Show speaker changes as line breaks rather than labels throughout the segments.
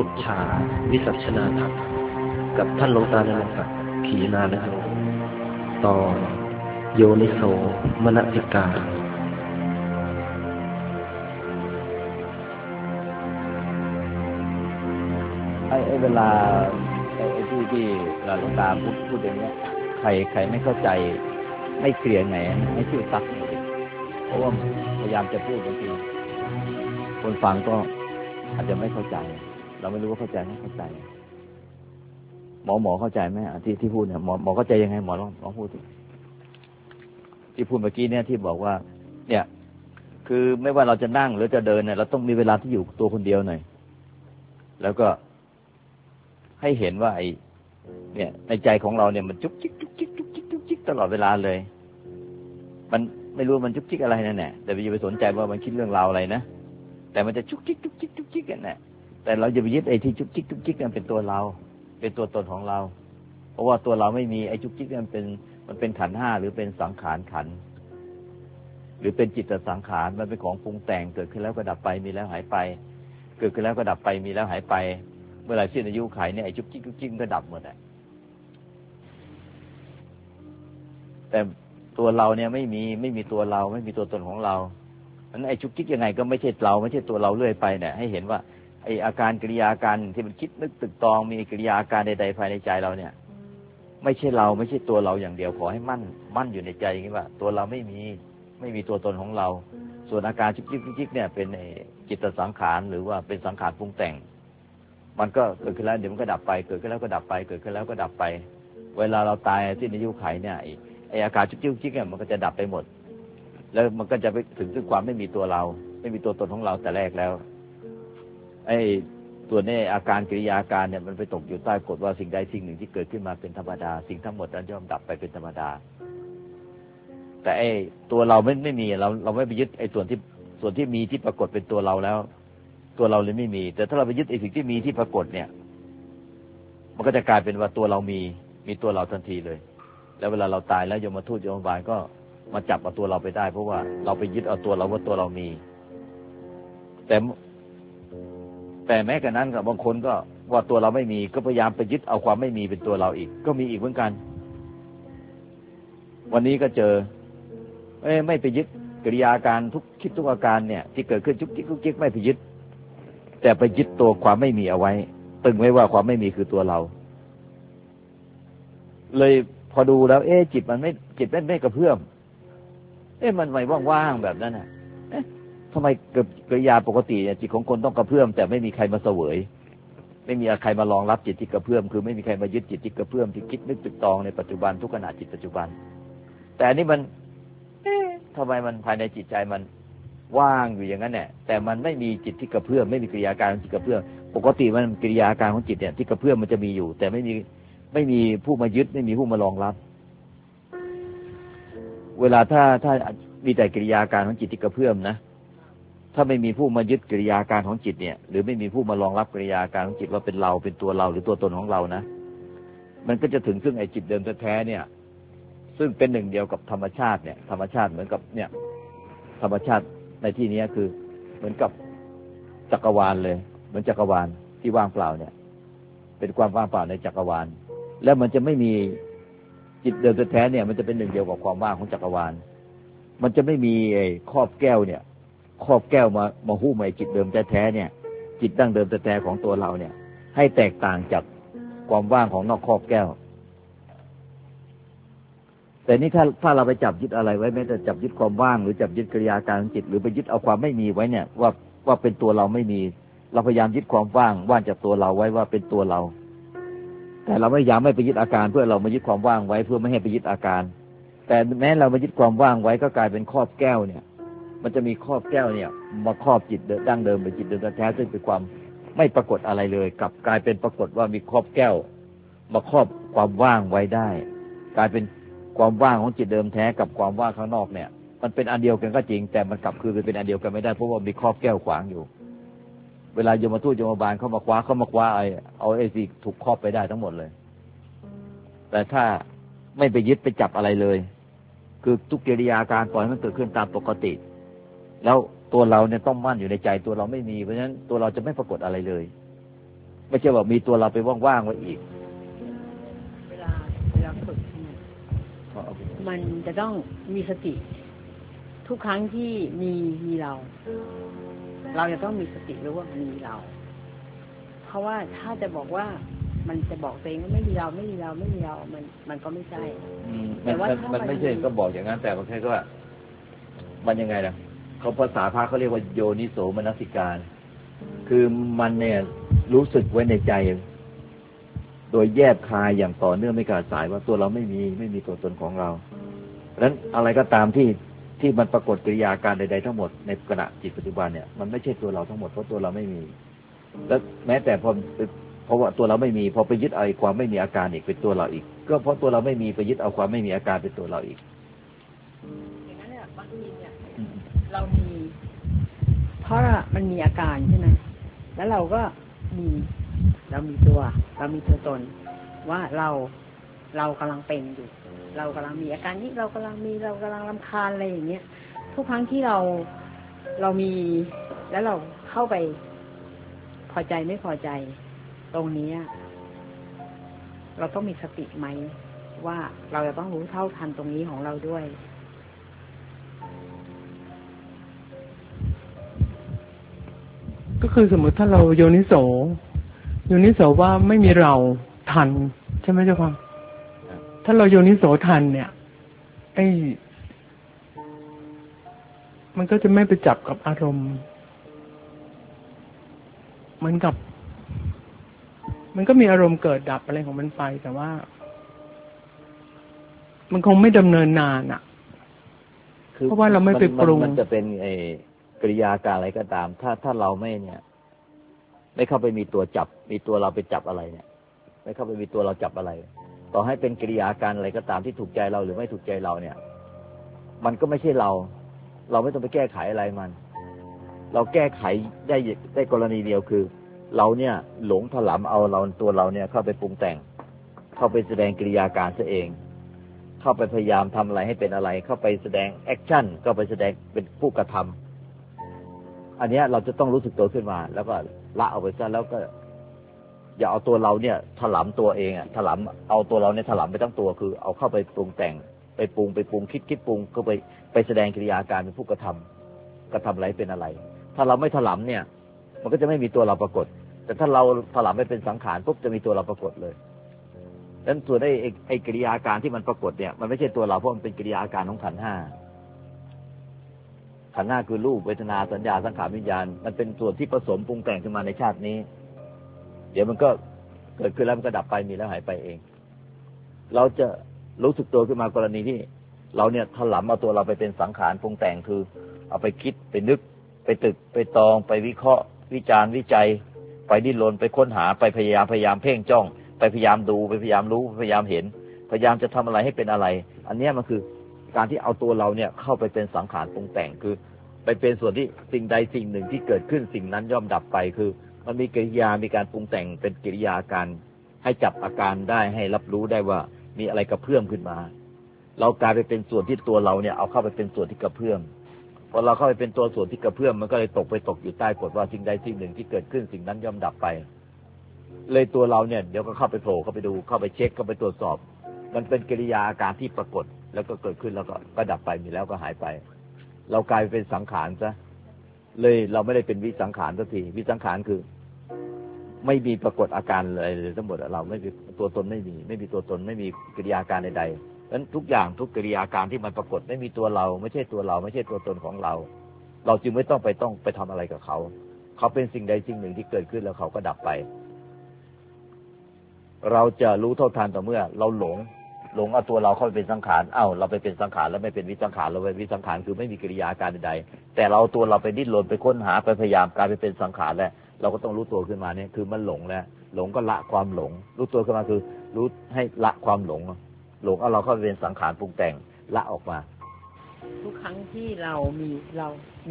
ปุจฉาวิสัชนาทัศน์กับท่านหลวงตาณรงค์ศักดิ์ขีณานโรตอนโยนิโสมนสิการ
เวลาที่เราหลวงตาพูดอย่างเงี้ยใครไม่เข้าใจไม่เคลียร์ไงให้ชื่อซักเพราะว่าพยายามจะพูดบางทีคนฟังก็อาจจะไม่เข้าใจเราไม่รู้ว่าเข้าใจไม่เข้าใจหมอเข้าใจไหมที่พูดเนี่ยหมอเข้าใจยังไงหมอลองพูดที่พูดเมื่อกี้เนี่ยที่บอกว่าเนี่ยคือไม่ว่าเราจะนั่งหรือจะเดินเนี่ยเราต้องมีเวลาที่อยู่ตัวคนเดียวหน่อยแล้วก็ให้เห็นว่าไอ้เนี่ยในใจของเราเนี่ยมันจุกจิกจุกจิกจุกจิกจุกจิกตลอดเวลาเลยมันไม่รู้มันจุกจิกอะไรนั่นแหละแต่อย่าไปสนใจว่ามันคิดเรื่องราวอะไรนะแต่มันจะจุกจิกจุกจิกจุกจิกกันแหละแต่เราจะไปยึดไอ้ที่จุกจิกจุกจิกนั่นเป็นตัวเราเป็นตัวตนของเราเพราะว่าตัวเราไม่มีไอ้จุกจิกนั่นมันเป็นขันธ์ห้าหรือเป็นสังขารขันธ์หรือเป็นจิตสังขารมันเป็นของปรุงแต่งเกิดขึ้นแล้วก็ดับไปมีแล้วหายไปเกิดขึ้นแล้วก็ดับไปมีแล้วหายไปเมื่อไหร่สิ้นอายุขัยเนี่ยไอ้จุกจิกจุกจิกก็ดับหมดอ่ะแต่ตัวเราเนี่ยไม่มีตัวเราไม่มีตัวตนของเรานั้นไอ้จุกจิกยังไงก็ไม่ใช่เราไม่ใช่ตัวเราเรื่อยไปเนี่ยให้เห็นว่าไอ้อาการกิริยาการที่มันคิดนึกตึกตองมีกิริยาการใดๆภายในใจเราเนี่ยไม่ใช่เราไม่ใช่ตัวเราอย่างเดียวขอให้มั่นอยู่ในใจอย่างนี้ว่าตัวเราไม่มีตัวตนของเราส่วนอาการจุกจิกจุกจิกเนี่ยเป็นจิตสังขารหรือว่าเป็นสังขารปรุงแต่งมันก็เกิดขึ้นแล้วเดี๋ยวมันก็ดับไปเกิดขึ้นแล้วก็ดับไปเกิดขึ้นแล้วก็ดับไปเวลาเราตายที่อายุขัยเนี่ยไอ้อาการจุกจิกจุกจิกเนี่ยมันก็จะดับไปหมดแล้วมันก็จะไปถึงซึ่งความไม่มีตัวเราไม่มีตัวตนของเราแต่แรกแล้วไอ้ตัวนี้อาการกิริยาการเนี่ยมันไปตกอยู่ใต้กฎว่าสิ่งใดสิ่งหนึ่งที่เกิดขึ้นมาเป็นธรรมดาสิ่งทั้งหมดนั้นย่อมดับไปเป็นธรรมดาแต่ไอ้ตัวเราไม่มีเราไม่ไปยึดไอ้ส่วนที่มีที่ปรากฏเป็นตัวเราแล้วตัวเราเลยไม่มีแต่ถ้าเราไปยึดไอ้สิ่งที่มีที่ปรากฏเนี่ยมันก็จะกลายเป็นว่าตัวเรามีตัวเราทันทีเลยแล้วเวลาเราตายแล้วยมทูตยมบาลก็มาจับเอาตัวเราไปได้เพราะว่าเราไปยึดเอาตัวเราว่าตัวเรามีแต่แม้กระนั้นกับบางคนก็ว่าตัวเราไม่มีก็พยายามไปยึดเอาความไม่มีเป็นตัวเราอีกก็มีอีกเหมือนกันวันนี้ก็เจอไม่ไปยึดกิริยาการทุกคิดทุกอาการเนี่ยที่เกิดขึ้นจุกจิกจุกจิกไม่ไปยึดแต่ไปยึดตัวความไม่มีเอาไว้ตึงไว้ว่าความไม่มีคือตัวเราเลยพอดูแล้วจิตมันไม่กระเพื่อมมันไม่ว่างๆแบบนั้นน่ะทำไมกิริยาปกติเนี่ยจิตของคนต้องกระเพื่อมแต่ไม่มีใครมาเสวยไม่มีใครมารองรับจิตที่กระเพื่อมคือไม่มีใครมายึดจิตที่กระเพื่อมที่คิดนึกตึกตองในปัจจุบันทุกขณะจิตปัจจุบันแต่อันนี้มันทำไมมันภายในจิตใจมันว่างอยู่อย่างนั้นเนี่ยแต่มันไม่มีจิตที่กระเพื่อมไม่มีกิริยาการของจิตกระเพื่อมปกติมันกิริยาการของจิตเนี่ยที่กระเพื่อมมันจะมีอยู่แต่ไม่มีผู้มายึดไม่มีผู้มารองรับเวลาถ้ามีแต่กิริยาการของจิตที่กระเพื่อมนะถ้าไม่มีผู้มายึดกิริยาการของจิตเนี่ยหรือไม่มีผู้มารองรับกิริยาการของจิตว่าเป็นเราเป็นตัวเราหรือตัวตนของเรานะมันก็จะถึงซึ่งไอ้จิตเดิมแท้ๆเนี่ยซึ่งเป็นหนึ่งเดียวกับธรรมชาติเนี่ยธรรมชาติเหมือนกับเนี่ยธรรมชาติในที่นี้คือเหมือนกับจักรวาลเลยเหมือนจักรวาลที่ว่างเปล่าเนี่ยเป็นความว่างเปล่าในจักรวาลแล้วมันจะไม่มีจิตเดิมแท้ๆเนี่ยมันจะเป็นหนึ่งเดียวกับความว่างของจักรวาลมันจะไม่มีไอ้ครอบแก้วเนี่ยครอบแก้วมาหุ้มไอ้จิตเดิมแท้ๆเนี่ยจิตดั้งเดิมแท้ๆของตัวเราเนี่ยให้แตกต่างจากความว่างของนอกครอบแก้วแต่นี่ถ้าเราไปจับยึดอะไรไว้แม้แต่จับยึดความว่างหรือจับยึดกิริยาการของจิตหรือไปยึดเอาความไม่มีไว้เนี่ยว่าเป็นตัวเราไม่มีเราพยายามยึดความว่างจากตัวเราไว้ว่าเป็นตัวเราแต่เราไม่พยายามไม่ไปยึดอาการเพื่อเรามายึดความว่างไว้เพื่อไม่ให้ไปยึดอาการแต่แม้เรามายึดความว่างไว้ก็กลายเป็นครอบแก้วเนี่ยมันจะมีครอบแก้วเนี่ยมาครอบจิตดั้งเดิมเป็นจิตเดิมแท้ซึ่งเป็นความไม่ปรากฏอะไรเลยกลับกลายเป็นปรากฏว่ามีครอบแก้วมาครอบความว่างไว้ได้กลายเป็นความว่างของจิตเดิมแท้กับความว่างข้างนอกเนี่ยมันเป็นอันเดียวกันก็จริงแต่มันกลับคือเป็นอันเดียวกันไม่ได้เพราะว่ามีครอบแก้วขวางอยู่เวลายมทูตยมบาลเข้ามาคว้าเอาไอ้สิ่งถูกครอบไปได้ทั้งหมดเลยแต่ถ้าไม่ไปยึดไปจับอะไรเลยคือทุกกิริยาการปล่อยให้มันเกิดขึ้นตามปกติแล้วตัวเราเนี่ยต้องมั่นอยู่ในใจตัวเราไม่มีเพราะฉะนั้นตัวเราจะไม่ปรากฏอะไรเลยไม่ใช่ว่ามีตัวเราไปว่างๆไว้อีก
เวลาฝึกเนี่ยมันจะต้องมีสติทุกครั้งที่มีเราจะต้องมีสติรู้ว่ามันมีเราเพราะว่าถ้าจะบอกว่ามันจะบอกตัวเองว่าไม่มีเรามันก็ไม่ใช่
แต่ว่ามันไม่ใช่ก็บอกอย่างนั้นแต่แค่ว่ามันยังไงล่ะเขาภาษาพระเขาเรียกว่าโยนิโสมนสิการคือมันเนี่ยรู้สึกไว้ในใจโดยแยบคายอย่างต่อเนื่องไม่ขาดสายว่าตัวเราไม่มีตัวตนของเราเพราะฉะนั้นอะไรก็ตามที่มันปรากฏกิริยาการใดๆทั้งหมดในขณะจิตปัจจุบันเนี่ยมันไม่ใช่ตัวเราทั้งหมดเพราะตัวเราไม่มีแล้วแม้แต่เพราะว่าตัวเราไม่มีพอไปยึดเอาความไม่มีอาการอีกเป็นตัวเราอีกก็เพราะตัวเราไม่มีไปยึดเอาความไม่มีอาการเป็นตัวเราอีก
อย่างนั้นเนี่ยบางทีเนี่ยเรามีเพราะมันมีอาการใช่ไหมแล้วเราก็มีเรามีตัวตนว่าเรากำลังเป็นอยู่เรากำลังมีอาการนี้เรากำลังรำคาญอะไรอย่างเงี้ยทุกครั้งที่เรามีแล้วเราเข้าไปพอใจไม่พอใจตรงนี้เราต้องมีสติไหมว่าเราจะต้องรู้เท่าทันตรงนี้ของเราด้วย
ก็คือสมมติถ้าเราโยนิโสว่าไม่มีเราทันใช่ไหมเจ้าค่ะถ้าเราโยนิโสทันเนี่ยมันก็จะไม่ไปจับกับอารมณ์เหมือนกับมันก็มีอารมณ์เกิดดับอะไรของมันไปแต่ว่ามันคงไม่ดำเนินนานเพราะว่าเราไม่ไปปรุง
มันจะเป็นกริยาการอะไรก็ตามถ้าเราไม่เข้าไปมีตัวจับมีตัวเราไปจับอะไรเนี่ยไม่เข้าไปมีตัวเราจับอะไรต่อให้เป็นกิริยาการอะไรก็ตามที่ถูกใจเราหรือไม่ถูกใจเราเนี่ยมันก็ไม่ใช่เราไม่ต้องไปแก้ไขอะไรมันเราแก้ไขได้กรณีเดียวคือเราเนี่ยหลงถลำเอาตัวเราเนี่ยเข้าไปปรุงแต่งเข้าไปแสดงกิริยาการซะเองเข้าไปพยายามทำอะไรให้เป็นอะไรเข้าไปแสดงแอคชั่นก็ไปแสดงเป็นผู้กระทำอันนี้เราจะต้องรู้สึกตัวขึ้นมาแล้วก็ละออกไปซะแล้วก็อย่าเอาตัวเราเนี่ยถลำตัวเองถลำเอาตัวเราเนี่ยถลำไปทั้งตัวคือเอาเข้าไปปรุงแต่งไปปรุงคิดปรุงก็ไปแสดงกิริยาการเป็นผู้กระทำอะไรเป็นอะไรถ้าเราไม่ถลำเนี่ยมันก็จะไม่มีตัวเราปรากฏแต่ถ้าเราถลำไปเป็นสังขารปุ๊บจะมีตัวเราปรากฏเลยดังนั้นส่วนไอ้กิริยาการที่มันปรากฏเนี่ยมันไม่ใช่ตัวเราเพราะมันเป็นกิริยาการของขันธ์ห้าคือรูปเวทนาสัญญาสังขารวิญญาณมันเป็นส่วนที่ผสมปรุงแต่งขึ้นมาในชาตินี้เดี๋ยวมันก็เกิดขึ้นแล้วมันก็ดับไปมีแล้วหายไปเองเราจะรู้สึกตัวขึ้นมากรณีที่เราเนี่ยถลำเอาตัวเราไปเป็นสังขารปรุงแต่งคือเอาไปคิดไปนึกไปตึกไปตองไปวิเคราะห์วิจารณ์วิจัยไปดิ้นรนไปค้นหาไปพยายามเพ่งจ้องไปพยายามดูไปพยายามรู้พยายามเห็นพยายามจะทำอะไรให้เป็นอะไรอันนี้มันคือการที่เอาตัวเราเนี่ยเข้าไปเป็นสังขารปรุงแต่งคือไปเป็นส่วนที่สิ่งใดสิ่งหนึ่งที่เกิดขึ้นสิ่งนั้นย่อมดับไปคือมันมีกิริยามีการปรุงแต่งเป็นกิริยาการให้จับอาการได้ให้รับรู้ได้ว่ามีอะไรกระเพื่อมขึ้นมาเรากลายไปเป็นส่วนที่ตัวเราเนี่ยเอาเข้าไปเป็นส่วนที่กระเพื่อมพอเราเข้าไปเป็นตัวส่วนที่กระเพื่อมมันก็เลยตกอยู่ใต้กฎว่าสิ่งใดสิ่งหนึ่งที่เกิดขึ้นสิ่งนั้นย่อมดับไปเลยตัวเราเนี่ยเดี๋ยวก็เข้าไปโผล่เข้าไปดูเข้าไปเช็คเข้าไปตรวจสอบมันเป็นกิริยาอาการที่ปรากฏแล้วก็เกิดขึ้นแล้วก็ดับไปมีแล้วก็หายไปเรากลายเป็นสังขารซะเลยเราไม่ได้เป็นวิสังขารสักทีวิสังขารคือไม่มีปรากฏอาการอะไรเลยทั้งหมดเราไม่มีตัวตนไม่มีตัวตนไม่มีกิริยาการใดๆนั้นทุกอย่างทุกกิริยาการที่มันปรากฏไม่มีตัวเราไม่ใช่ตัวเราไม่ใช่ตัวตนของเราเราจึงไม่ต้องไปทำอะไรกับเขาเป็นสิ่งใดสิ่งหนึ่งที่เกิดขึ้นแล้วเขาก็ดับไปเราจะรู้เท่าทันต่อเมื่อเราหลงเอาตัวเราเข้าไปเป็นสังขารเราไปเป็นสังขารแล้วไม่เป็นวิสังขารเราเป็นวิสังขารคือไม่มีกิริยาการใดๆแต่เราตัวเราไปดิ้นรนไปค้นหาไปพยายามกลายไปเป็นสังขารแล้วเราก็ต้องรู้ตัวขึ้นมาเนี่ยคือมันหลงแล้วหลงก็ละความหลงรู้ตัวขึ้นมาคือรู้ให้ละความหลงเอาเราเข้าไปเป็นสังขารปรุงแต่งละออกมา
ทุกครั้งที่เรามีเรา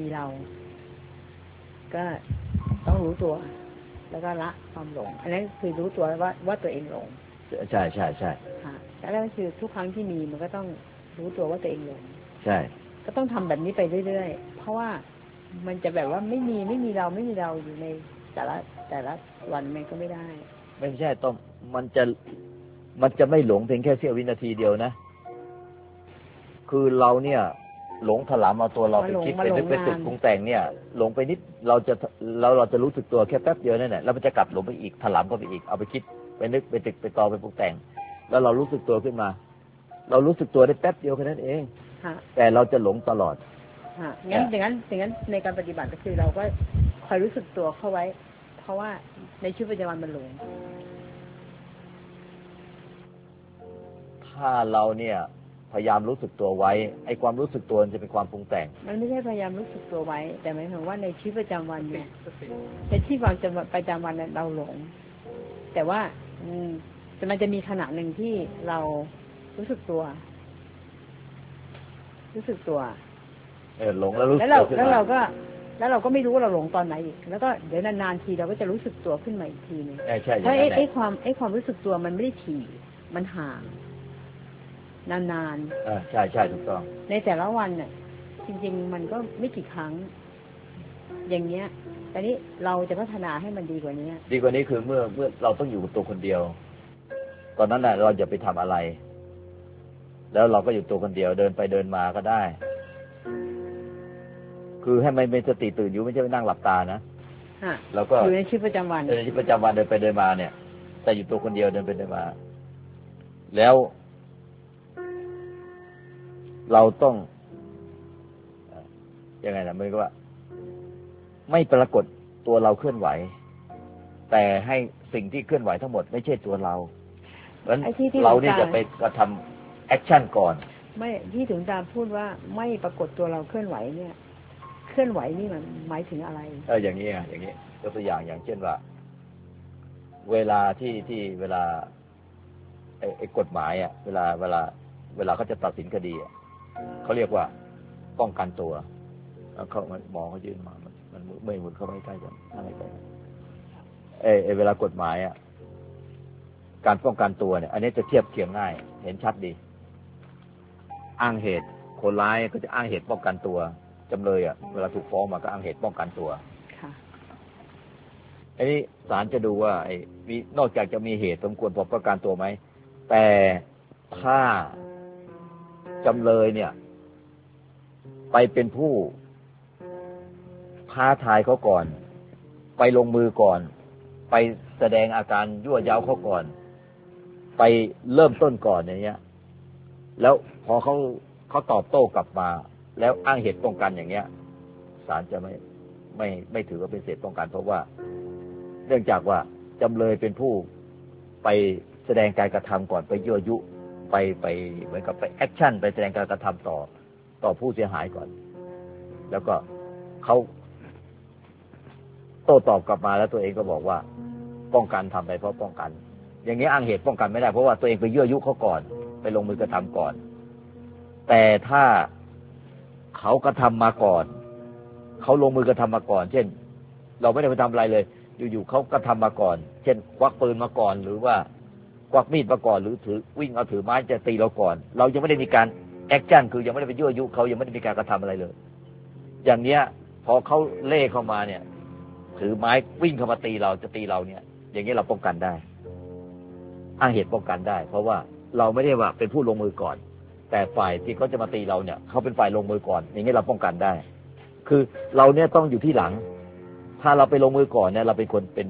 ก็ต้องรู้ตัวแล้วก็ละความหลงอันนั้นคือรู้ตัวว่าตัวเองหลง
ใช่
ค่ะแล้วคือทุกครั้งที่มีมันก็ต้องรู้ตัวว่าตัวเองหลง
ใช่
ก็ต้องทำแบบนี้ไปเรื่อยๆเพราะว่ามันจะแบบว่าไม่มีเราอยู่ในแต่ละแต่ละวันมันก็ไม่ได้
ไม่ใช่ต้องมันจะไม่หลงเพียงแค่เสี้ยววินาทีเดียวนะคือเราเนี่ยหลงถลำเอาตัวเราไปคิดไปนึกไปตึกปรุงแต่งเนี่ยหลงไปนิดเราจะรู้สึกตัวแค่แป๊บเดียวนั่นแหละแล้วมันจะกลับหลงไปอีกถลำเข้าไปอีกเอาไปคิดไปนึกไปตึกไปต่อไปปรุงแต่งแล้วเรารู้สึกตัวขึ้นมาเรารู้สึกตัวได้แป๊บเดียวแค่นั้นเองแต่เราจะหลงตลอด
งั้นอย่างนั้นในการปฏิบัติก็คือเราก็คอยรู้สึกตัวเข้าไว้เพราะว่าในชีวิตประจำวันมันหลง
ถ้าเราเนี่ยพยายามรู้สึกตัวไว้ไอ้ความรู้สึกตัวจะเป็นความปรุงแต่ง
มันไม่ใช่พยายามรู้สึกตัวไว้แต่หมายถึงว่าในชีวิตประจำวันเนี่ยในที่ประจำวันเราหลงแต่ว่ามันจะมีขณะหนึ่งที่เรารู้สึกตัว
หลงแล้วรู้สึกตัว
แล้วเราก็ไม่รู้ว่าเราหลงตอนไหนอีกแล้วก็เดี๋ยวนานๆทีเราก็จะรู้สึกตัวขึ้นมาอีกทีนึงเพราะไอ้ความรู้สึกตัวมันไม่ได้ถี่มันห่างนาน
ๆใช่ถูกต้อง
ในแต่ละวันเนี่ยจริงๆมันก็ไม่กี่ครั้งอย่างเงี้ยแต่นี้เราจะพัฒนาให้มันดีกว่านี้
คือเมื่อเราต้องอยู่กับตัวคนเดียวตอนนั้นน่ะเราอย่าไปทำอะไรแล้วเราก็อยู่ตัวคนเดียวเดินไปเดินมาก็ได้คือให้มันเป็นสติตื่นอยู่ไม่ใช่ไปนั่งหลับตานะแล้วก็
อยู่ในชีวิตประจำวัน
เดินไปเดินมาเนี่ยแต่อยู่ตัวคนเดียวเดินไปเดินมาแล้วเราต้องยังไงนะมันก็ว่าไม่ปรากฏตัวเราเคลื่อนไหวแต่ให้สิ่งที่เคลื่อนไหวทั้งหมดไม่ใช่ตัวเราเพราะฉะนั้นเราเนี่ยจะไปกระทำแอคชั่นก่อน
ไม่ที่ถึงตามพูดว่าไม่ปรากฏตัวเราเคลื่อนไหวเนี่ยเคลื่อนไหวนี่มันหมายถึงอะไร
อย่างนี้อย่างนี้ยกตัวอย่างเช่นว่าเวลาที่เวลาไอ้กฎหมายอ่ะเวลาเขาจะตัดสินคดีเขาเรียกว่าป้องกันตัวเขาหมอเขายื่นมามันไม่หมุนเข้าไปใกล้กันอะไรไปเวลากฎหมายอ่ะการป้องกันตัวเนี่ยอันนี้จะเทียบเคียงง่ายเห็นชัดดีอ้างเหตุคนร้ายก็จะอ้างเหตุป้องกันตัวจำเลยอ่ะเวลาถูกฟ้องมาก็อ้างเหตุป้องกันตัวอันนี้ศาลจะดูว่ามีนอกจากจะมีเหตุสมควรป้องกันตัวไหมแต่ถ้าจำเลยเนี่ยไปเป็นผู้ท้าทายเขาก่อนไปลงมือก่อนไปแสดงอาการยั่วเย้าเขาก่อนไปเริ่มต้นก่อนอย่างเงี้ยแล้วพอเขาตอบโต้กลับมาแล้วอ้างเหตุป้องกันอย่างเงี้ยศาลจะไม่ถือว่าเป็นเหตุป้องกันเพราะว่าเนื่องจากว่าจำเลยเป็นผู้ไปแสดงการกระทำก่อนไปยั่วยุไปเหมือนกับไปแอคชั่นไปแสดงการกระทำต่อผู้เสียหายก่อนแล้วก็เขาโต้ตอบกลับมาแล้วตัวเองก็บอกว่าป้องกันทำไปเพราะป้องกันอย่างนี้อ้างเหตุป้องกันไม่ได้เพราะว่าตัวเองไปยั่วยุเขาก่อนไปลงมือกระทำก่อนแต่ถ้าเขากระทำมาก่อนเขาลงมือกระทำมาก่อนเช่นเราไม่ได้ไปทำอะไรเลยอยู่ๆเขากระทำมาก่อนเช่นควักปืนมาก่อนหรือว่ากวักมีดมาก่อนหรือวิ่งเอาถือไม้จะตีเราก่อนเรายังไม่ได้มีการแอคชั่นคือยังไม่ได้ไปยั่วยุเขายังไม่ได้มีการกระทำอะไรเลยอย่างเนี้ยพอเขาเล่เข้ามาเนี่ยถือไม้วิ่งเข้ามาตีเราจะตีเราเนี่ยอย่างนี้เราป้องกันได้อ้างเหตุป้องกันได้เพราะว่าเราไม่ได้ว่าเป็นผู้ลงมือก่อนแต่ฝ่ายที่เขาจะมาตีเราเนี่ยเขาเป็นฝ่ายลงมือก่อนอย่างนี้เราป้องกันได้คือเราเนี่ยต้องอยู่ที่หลังถ้าเราไปลงมือก่อนเนี่ยเราเป็นคนเป็น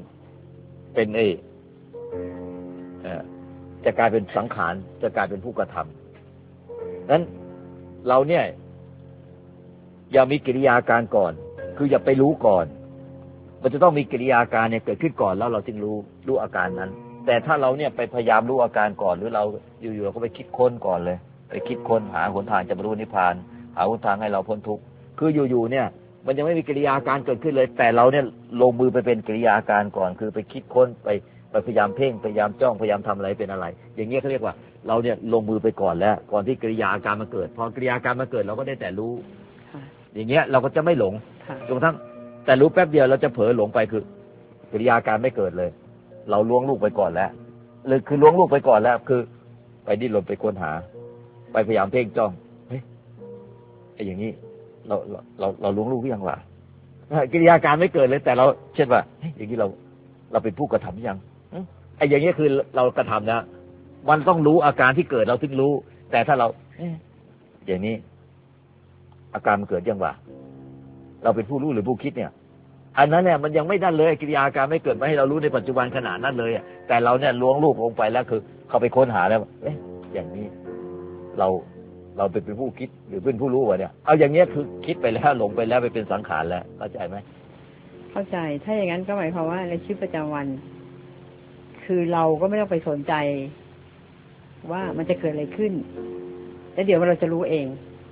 จะกลายเป็นสังขารจะกลายเป็นผู้กระทำนั้นเราเนี่ยอย่ามีกิริยาการก่อนคืออย่าไปรู้ก่อนมันจะต้องมีกิริยาการเนี่ยเกิดขึ้นก่อนแล้วเราจึงรู้อาการนั้นแต่ถ้าเราเนี่ยไปพยายามรู้อาการก่อนหรือเราอยู่ๆเราก็ไปคิดค้นก่อนเลยไปคิดค้นหาหนทางจะบรรลุนิพพานหาหนทางให้เราพ้นทุกข์คืออยู่ๆเนี่ยมันยังไม่มีกิริยาการเกิดขึ้นเลยแต่เราเนี่ยลงมือไปเป็นกิริยาการก่อนคือไปคิดค้นไปพยายามเพ่งพยายามจ้องพยายามทำอะไรเป็นอะไรอย่างเงี้ยเขาเรียกว่าเราเนี่ยลงมือไปก่อนแล้วก่อนที่กิริยาการมาเกิดพอกิริยาการมาเกิดเราก็ได้แต่รู้อย่างเงี้ยเราก็จะไม่หลงจนกระทั่งแต่รู้แป๊บเดียวเราจะเผลอหลงไปคือกิริยาการไม่เกิดเลยเราล้วงลูกไปก่อนแล้วเลยคือล้วงลูกไปก่อนแล้วคือไปดิ้นรนไปค้นหาไปพยายามเพ่งจ้องเฮ้ยไอ้อย่างนี้เราล้วงลูกยังวะกิริยาการไม่เกิดเลยแต่เราเช่นว่าอย่างนี้เราเราเป็นผู้กระทำยังไอ้อย่างนี้คือเรากระทำนะมันต้องรู้อาการที่เกิดเราถึงรู้แต่ถ้าเราอย่างนี้อาการมันเกิดยังวะเราเป็นผู้รู้หรือผู้คิดเนี่ยอันนั้นเนี่ยมันยังไม่ได้เลยกิริยาการไม่เกิดมาให้เรารู้ในปัจจุบันขณะนั้นเลยแต่เราเนี่ยล้วงลูกลงไปแล้วคือเขาไปค้นหาแล้วอย่างนี้เราเป็นผู้คิดหรือเป็นผู้รู้วะเนี่ยเอาอย่างเงี้ยคือคิดไปแล้วหลงไปแล้วไปเป็นสังขารแล้วเข้าใจไหม
เข้าใจถ้าอย่างนั้นก็หมายความว่าในชีวิตประจำวันคือเราก็ไม่ต้องไปสนใจว่ามันจะเกิดอะไรขึ้นแล้วเดี๋ยวเราจะรู้เอง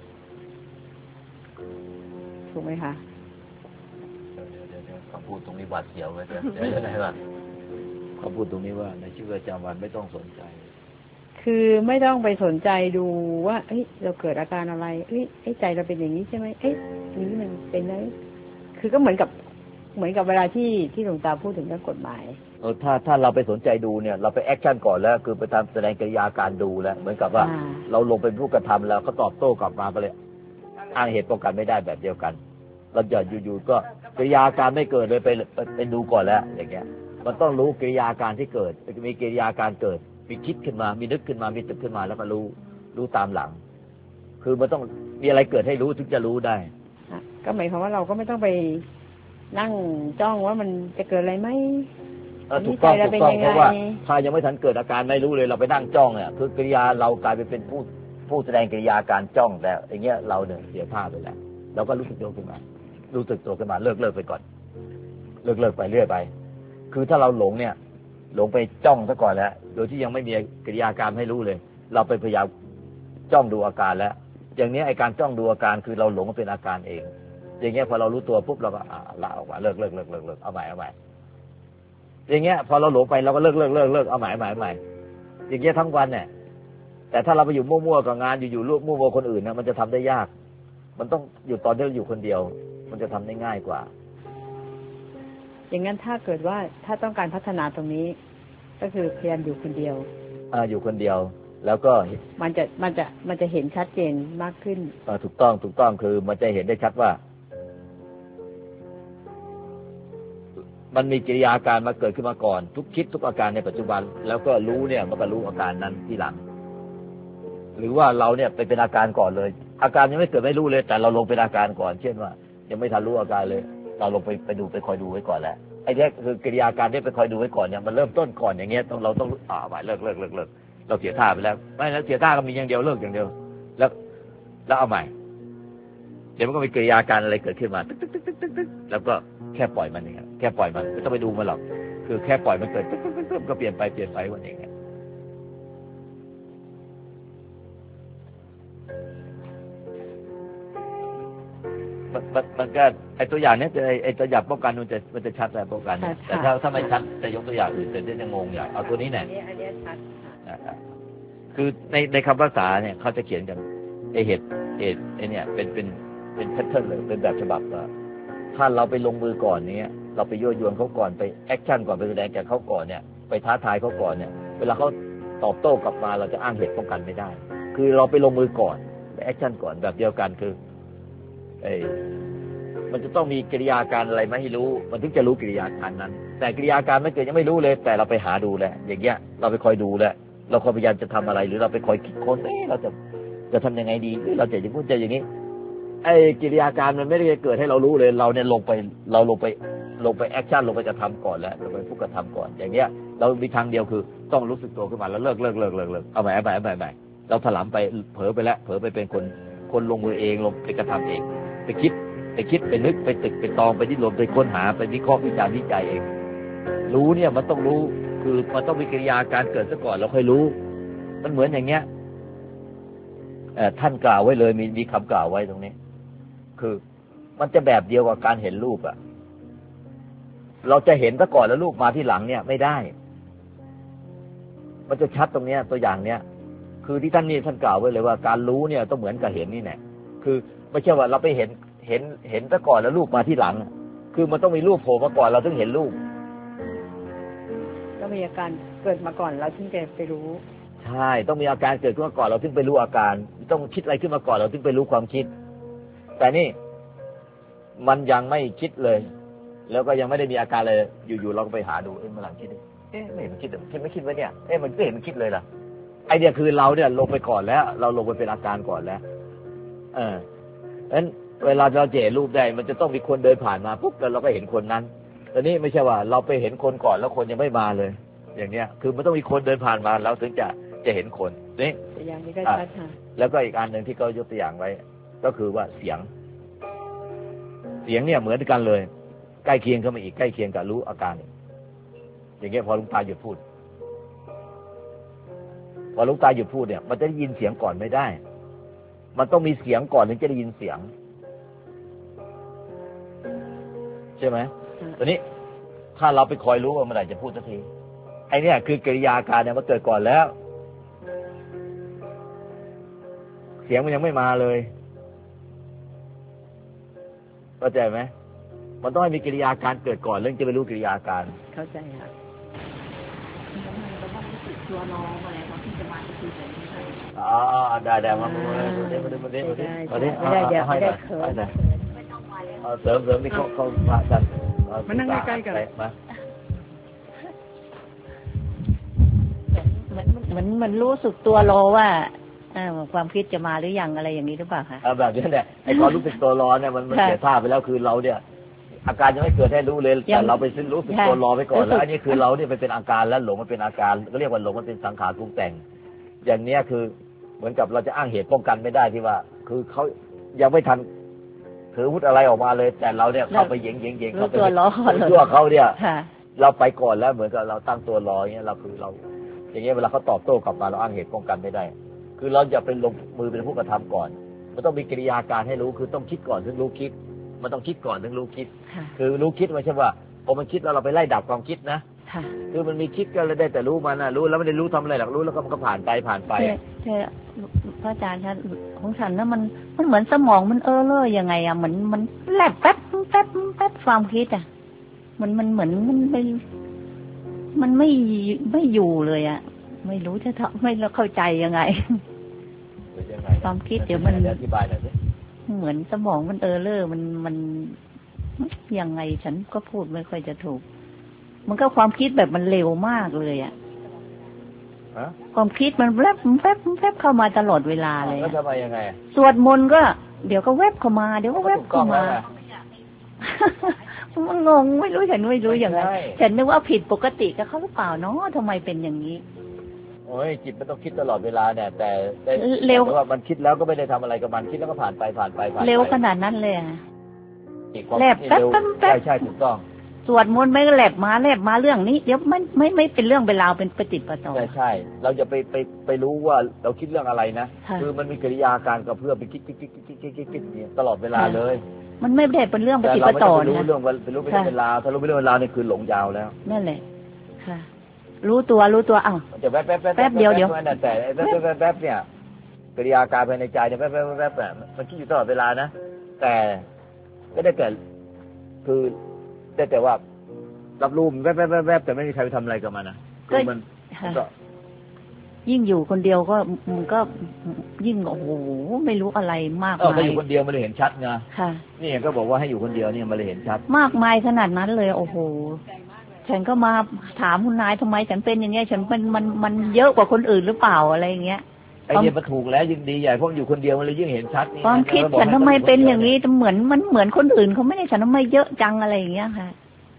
ถูกไหมคะ
คำพูดตรงนี้หวาดเสียวเลยเดี๋ยวอะไรวะคำพูดตรงนี้ว่าในชีวิตประจำวันไม่ต้องสนใจ
คือไม่ต้องไปสนใจดูว่าเฮ้ยเราเกิดอาการอะไรเฮ้ยใจเราเป็นอย่างนี้ใช่ไหมเฮ้ยนี้มันเป็นอะไรคือก็เหมือนกับเวลาที่หลวงตาพูดถึงเรื่องกฎหมาย
ถ้าเราไปสนใจดูเนี่ยเราไปแอคชั่นก่อนแล้วคือไปทำแสดงกิริยาการดูแล้วเหมือนกับว่าเราลงเป็นผู้กระทำแล้วก็ตอบโต้กลับมาไปเลยอ้างเหตุป้องกันไม่ได้แบบเดียวกันเราจะอยู่ๆก็กิริยาการไม่เกิดเลยไปดูก่อนแล้วอย่างเงี้ยมันต้องรู้กิริยาการที่เกิดมีกิริยาการเกิดมีคิดขึ้นมามีนึกขึ้นมามีตึกขึ้นมาแล้วก็รู้ตามหลังคือมันต้องมีอะไรเกิดให้รู้ถึงจะรู้ได้
ก็หมายความว่าเราก็ไม่ต้องไปนั่งจ้องว่ามันจะเกิดอะไรไหม
ถูกต้องเพราะว่าถ้ายังไม่ทันเกิดอาการไม่รู้เลยเราไปนั่งจ้องเนี่ยคือกิริยาเรากลายไปเป็นผู้แสดงกิริยาการจ้องแต่อย่างเงี้ยเราเนี่ยเสียท่าไปแล้วเราก็รู้สึกตัวขึ้นมาเลิกไปก่อนเลิกไปเรื่อยไปคือถ้าเราหลงเนี่ยหลงไปจ้องซะก่อนแล้วโดยที่ยังไม่มีกิริยาการให้รู้เลยเราไปพยายามจ้องดูอาการแล้วอย่างนี้ไอการจ้องดูอาการคือเราหลงเป็นอาการเองอย่างเงี้ยพอเรารู้ตัวปุ๊บเราก็ละออกมาเลิกเอาใหม่อย่างเงี้ยพอเราหลงไปเราก็เลิกเอาใหม่อย่างเงี้ยทั้งวันเนี่ยแต่ถ้าเราไปอยู่มั่วๆกับงานอยู่ๆมั่วๆคนอื่นนะมันจะทำได้ยากมันต้องอยู่ตอนที่เราอยู่คนเดียวมันจะทำได้ง่ายกว่า
อย่างนั้นถ้าเกิดว่าถ้าต้องการพัฒนาตรงนี้ก็คือพยายามอยู่คนเดียว
อยู่คนเดียวแล้วก็
มันจะเห็นชัดเจนมากขึ้น
ถูกต้องคือมันจะเห็นได้ชัดว่ามันมีกิริยาการมาเกิดขึ้นมาก่อนทุกคิดทุกอาการในปัจจุบันแล้วก็รู้เนี่ยมันก็รู้อาการนั้นที่หลังหรือว่าเราเนี่ยไปเป็นอาการก่อนเลยอาการยังไม่เกิดไม่รู้เลยแต่เราลงเป็นอาการก่อนเช่นว่ายังไม่ทันรู้อาการเลยเราลงไปดูไปคอยดูไว้ก่อนแล้วไอ้เนี่ยคือกิริยาการที่ไปคอยดูไว้ก่อนเนี่ยมันเริ่มต้นก่อนอย่างเงี้ยเราต้องไปเลิกเราเสียท่าไปแล้วไม่แล้วเสียท่าก็มีอย่างเดียวเลิกอย่างเดียวแล้วเอาใหม่เดี๋ยวมันก็มีกิริยาการอะไรเกิดขึ้นมาตึ๊กแล้วก็แค่ปล่อยมันอย่างเงี้ยแค่ปล่อยมันไม่ต้องไปดูมันหรอกคือแค่ปล่อยมันเกิดก็เปลี่ยนไปวันเองมันก็ไอตัวอย่างนี้จะไอตัวอย่างป้องกันมันจะชัดแต่ป้องกันแต่ถ้าไม่ชัดจะยกตัวอย่างอื่นแต่จะงงอย่างเอาตัวนี้เนี่ย
อันนี้ชัด
คือในคำภาษาเนี่ยเขาจะเขียนกันไอเหตุไอเนี่ยเป็นแพทเทิร์นเลยเป็นแบบฉบับว่าถ้าเราไปลงมือก่อนเนี้ยเราไปยั่วยวนเขาก่อนไปแอคชั่นก่อนไปแสดงแก่เขาก่อนเนี่ยไปท้าทายเขาก่อนเนี่ยเวลาเขาตอบโต้กลับมาเราจะอ้างเหตุป้องกันไม่ได้คือเราไปลงมือก่อนไปแอคชั่นก่อนแบบเดียวกันคือมันจะต้องมีกิริยาการอะไรมาให้รู้มันถึงจะรู้กิริยาการนั้นแต่กิริยาการไม่เกิดยังไม่รู้เลยแต่เราไปหาดูแหละอย่างเงี้ยเราไปคอยดูแหละเราคอยพยายามจะทำอะไรหรือเราไปคอยคิดค้นเราจะทำยังไงดีเราจะอย่างนู้นจะอย่างนี้ไอ้กิริยาการมันไม่ได้เกิดให้เรารู้เลยเราเนี่ยลงไปแอคชั่นลงไปจะทำก่อนแล้วเราไปผู้กระทำก่อนอย่างเงี้ยเรามีทางเดียวคือต้องรู้สึกตัวขึ้นมาแล้วเลิกเอาใหม่เราถลำไปเผลอไปแล้วเผลอไปเป็นคนลงมือเองลงไปกระทำเองไปคิดไปนึกไปตึกไปตองไปดิ้นรนไปค้นหาไปวิเคราะห์วิจารณ์วิจัยเองรู้เนี่ยมันต้องรู้คือมันต้องมีกิริยาการเกิดซะก่อนแล้วค่อยรู้มันเหมือนอย่างเงี้ยท่านกล่าวไว้เลยมีคำกล่าวไว้ตรงนี้คือมันจะแบบเดียวกับการเห็นรูปอะเราจะเห็นซะก่อนแล้วรูปมาที่หลังเนี่ยไม่ได้มันจะชัดตรงเนี้ยตัวอย่างเนี้ยคือที่ท่านกล่าวไว้เลยว่าการรู้เนี่ยต้องเหมือนกับเห็นนี่แหละคือไม่ใช่ว่าเราไปเห็นซะก่อนแล้วรูปมาที่หลังคือมันต้องมีรูปโผล่มาก่อนเราถึงเห็นรูป
ต้องมีอาการเกิดมาก่อนเราถึงจะไปรู้
ใช่ต้องมีอาการเกิดขึ้นมาก่อนเราถึงไปรู้อาการต้องคิดอะไรขึ้นมาก่อนเราถึงไปรู้ความคิดแต่นี่มันยังไม่คิดเลยแล้วก็ยังไม่ได้มีอาการเลยอยู่ๆเราก็ไปหาดูมันหลังคิดไม่เห็นมันคิดไม่คิดว่าเนี่ยมันไม่เห็นมันคิดเลยล่ะไอเดียคือเราเนี่ยลงไปก่อนแล้วเราลงไปเป็นอาการก่อนแล้วงั้นเวลาเราเจารูปได้มันจะต้องมีคนเดินผ่านมาปุ๊บแล้วเราก็เห็นคนนั้นตอนนี้ไม่ใช่ว่าเราไปเห็นคนก่อนแล้วคนยังไม่มาเลยอย่างเนี้ยคือมันต้องมีคนเดินผ่านมาแล้วถึงจะเห็นคนนี่
ตัวอย่างนี้ก็ชัดค่ะ
แล้วก็อีกอันหนึ่งที่เขายกตัวอย่างไว้ก็คือว่าเสียงเนี่ยเหมือนกันเลยใกล้เคียงกันมาอีกใกล้เคียงกับรู้อาการอย่างเงี้ยพอหลวงตาหยุดพูดพอหลวงตาหยุดพูดเนี่ยมันจะได้ยินเสียงก่อนไม่ได้มันต้องมีเสียงก่อนถึงจะได้ยินเสียงใช่ไหมตอนนี้ถ้าเราไปคอยรู้ว่าเมื่อไหร่จะพูดสักทีไอเนี่ยคือกิริยาการเนี่ยมันเกิดก่อนแล้วเสียงมันยังไม่มาเลยเข้าใจไหมมันต้องให้มีกิริยาการเกิดก่อนเรื่องจะไปรู้กิริยาการ
เข้าใจค่ะ
ตัวน้องอะไรเขาที่จะมาคุยกัน
ได้มาไม่ได้เดี๋ยวไม่ได้เสริมนี่เขาพระกัน
มานั่งใกล้ๆกัน
มา
มันรู้สึกตัวรอว่าความคิดจะมาหรือยังอะไรอย่างนี้หรือเปล่าคะ
แบบนี้แหละไอ้ความรู้สึกตัวรอเนี่ยมันเสียท่าไปแล้วคือเราเนี่ยอาการยังไม่เกิดให้รู้เลยแต่เราไปรู้สึกตัวรอไปก่อนแล้วอันนี้คือเราเนี่ยไปเป็นอาการแล้วหลงมันเป็นอาการก็เรียกว่าหลงมันเป็นสังขารปรุงแต่งอย่างเนี้ยคือเหมือนกับเราจะอ้างเหตุป้องกันไม่ได้ที่ว่าคือเขายังไม่ทันถืออาวุธอะไรออกมาเลยแต่เราเนี่ยเข้าไปเย่งเข้าไปชั่วเขาเนี่ยเราไปก่อนแล้วเหมือนกับเราตั้งตัวรออย่างเงี้ยเราคือเราอย่างเงี้ยเวลาเขาตอบโต้กลับมาเราอ้างเหตุป้องกันไม่ได้คือเราจะเป็นลงมือเป็นผู้กระทำก่อนมันต้องมีกิริยาการให้รู้คือต้องคิดก่อนถึงรู้คิดมันต้องคิดก่อนถึงรู้คิดคือรู้คิดไม่ใช่ว่าพอมันคิดแล้วเราไปไล่ดับความคิดนะคือมันมีคิดก็เลยได้แต่รู้มันนะรู้แล้วไม่ได้รู้ทำอะไรหรอกรู้แล้วก็มันก็ผ่านไป
ใช่พระอาจารย์คะของฉันนะมันเหมือนสมองมันเลยยังไงอ่ะเหมือนมันแลบแป๊บความคิดอ่ะมันเหมือนมันไม่อยู่เลยอ่ะไม่รู้จะไม่เข้าใจยังไงความคิดเดี๋ยวมัน
อธิบายหน่อยสิ
เหมือนสมองมันมันยังไงฉันก็พูดไม่ค่อยจะถูกมันก็ความคิดแบบมันเร็วมากเลยอ่ะความคิดมันแวบเข้ามาตลอดเวลาเลย
แล้วทำไมยังไง
สวดมนต์ก็เดี๋ยวก็แวบเข้ามาเดี๋ยวก็แวบเข้ามามันงงไม่รู้ฉันไม่รู้อย่างไรฉันนึกว่าผิดปกติกับเขาหรือเปล่าเนาะทำไมเป็นอย่างนี้
โอ้ยจิตมันต้องคิดตลอดเวลาเนี่ยแต่เร็วว่ามันคิดแล้วก็ไม่ได้ทำอะไรกับมันคิดแล้วก็ผ่านไป
เร็วขนาดนั้นเลยอ่ะ
แลบแป๊บใช่ถูกต้อง
สวดมนต์ไม่แลบมาเรื่องนี้เดี๋ยวไม่เป็นเรื่องเป็นราวเป็นปฏิปต่อ
ใช่เราจะไปรู้ว่าเราคิดเรื่องอะไรนะคือมันมีกิริยาการกับเพื่อไปคิดเนี่ยตลอดเวลาเลย
มันไม่ได้เป็นเรื่องปฏิปต่อนะ
รู้เรื่องเป็นรู้เป็นเวลาถ้ารู้เป็นเรื่องเวลานี่คือหลงยาวแล้ว
นั่นแหละค่ะรู้ตัวอ้าว
จะแป๊บเดียวแต่แป๊บเนี่ยกิริยาการภายในใจเนี่ยแป๊บมันคิดอยู่ตลอดเวลานะแต่ก็ได้แต่คือได้แต่ว่ารับรู้แวบแต่ไม่มีใครไปทำอะไรกับมันนะคือมันก็
ยิ่งอยู่คนเดียวก็มันก็ยิ่งโอ้โหไม่รู้อะไรมากมาย
อยู่คนเดียวมันเลยเห็นชัดไงนี่ก็บอกว่าให้อยู่คนเดียวเนี่ยมันเลยเห็นชัด
มากมายขนาดนั้นเลยโอ้โหฉันก็มาถามคุณนายทำไมฉันเป็นอย่างเงี้ยฉันเป็นมันเยอะกว่าคนอื่นหรือเปล่าอะไรอย่างเงี้ย
ไอ้เนี่ยมันถูกแล้วยิ่งดีใหญ่เพราะอยู่คนเดียวมันเลยยิ่งเห็นชัดนี่
ความคิดฉันทำไมเป็นอย่างนี้เหมือนคนอื่นเขาไม่ได้ฉันทำไมเยอะจังอะไรอย่างเงี้ยค่ะ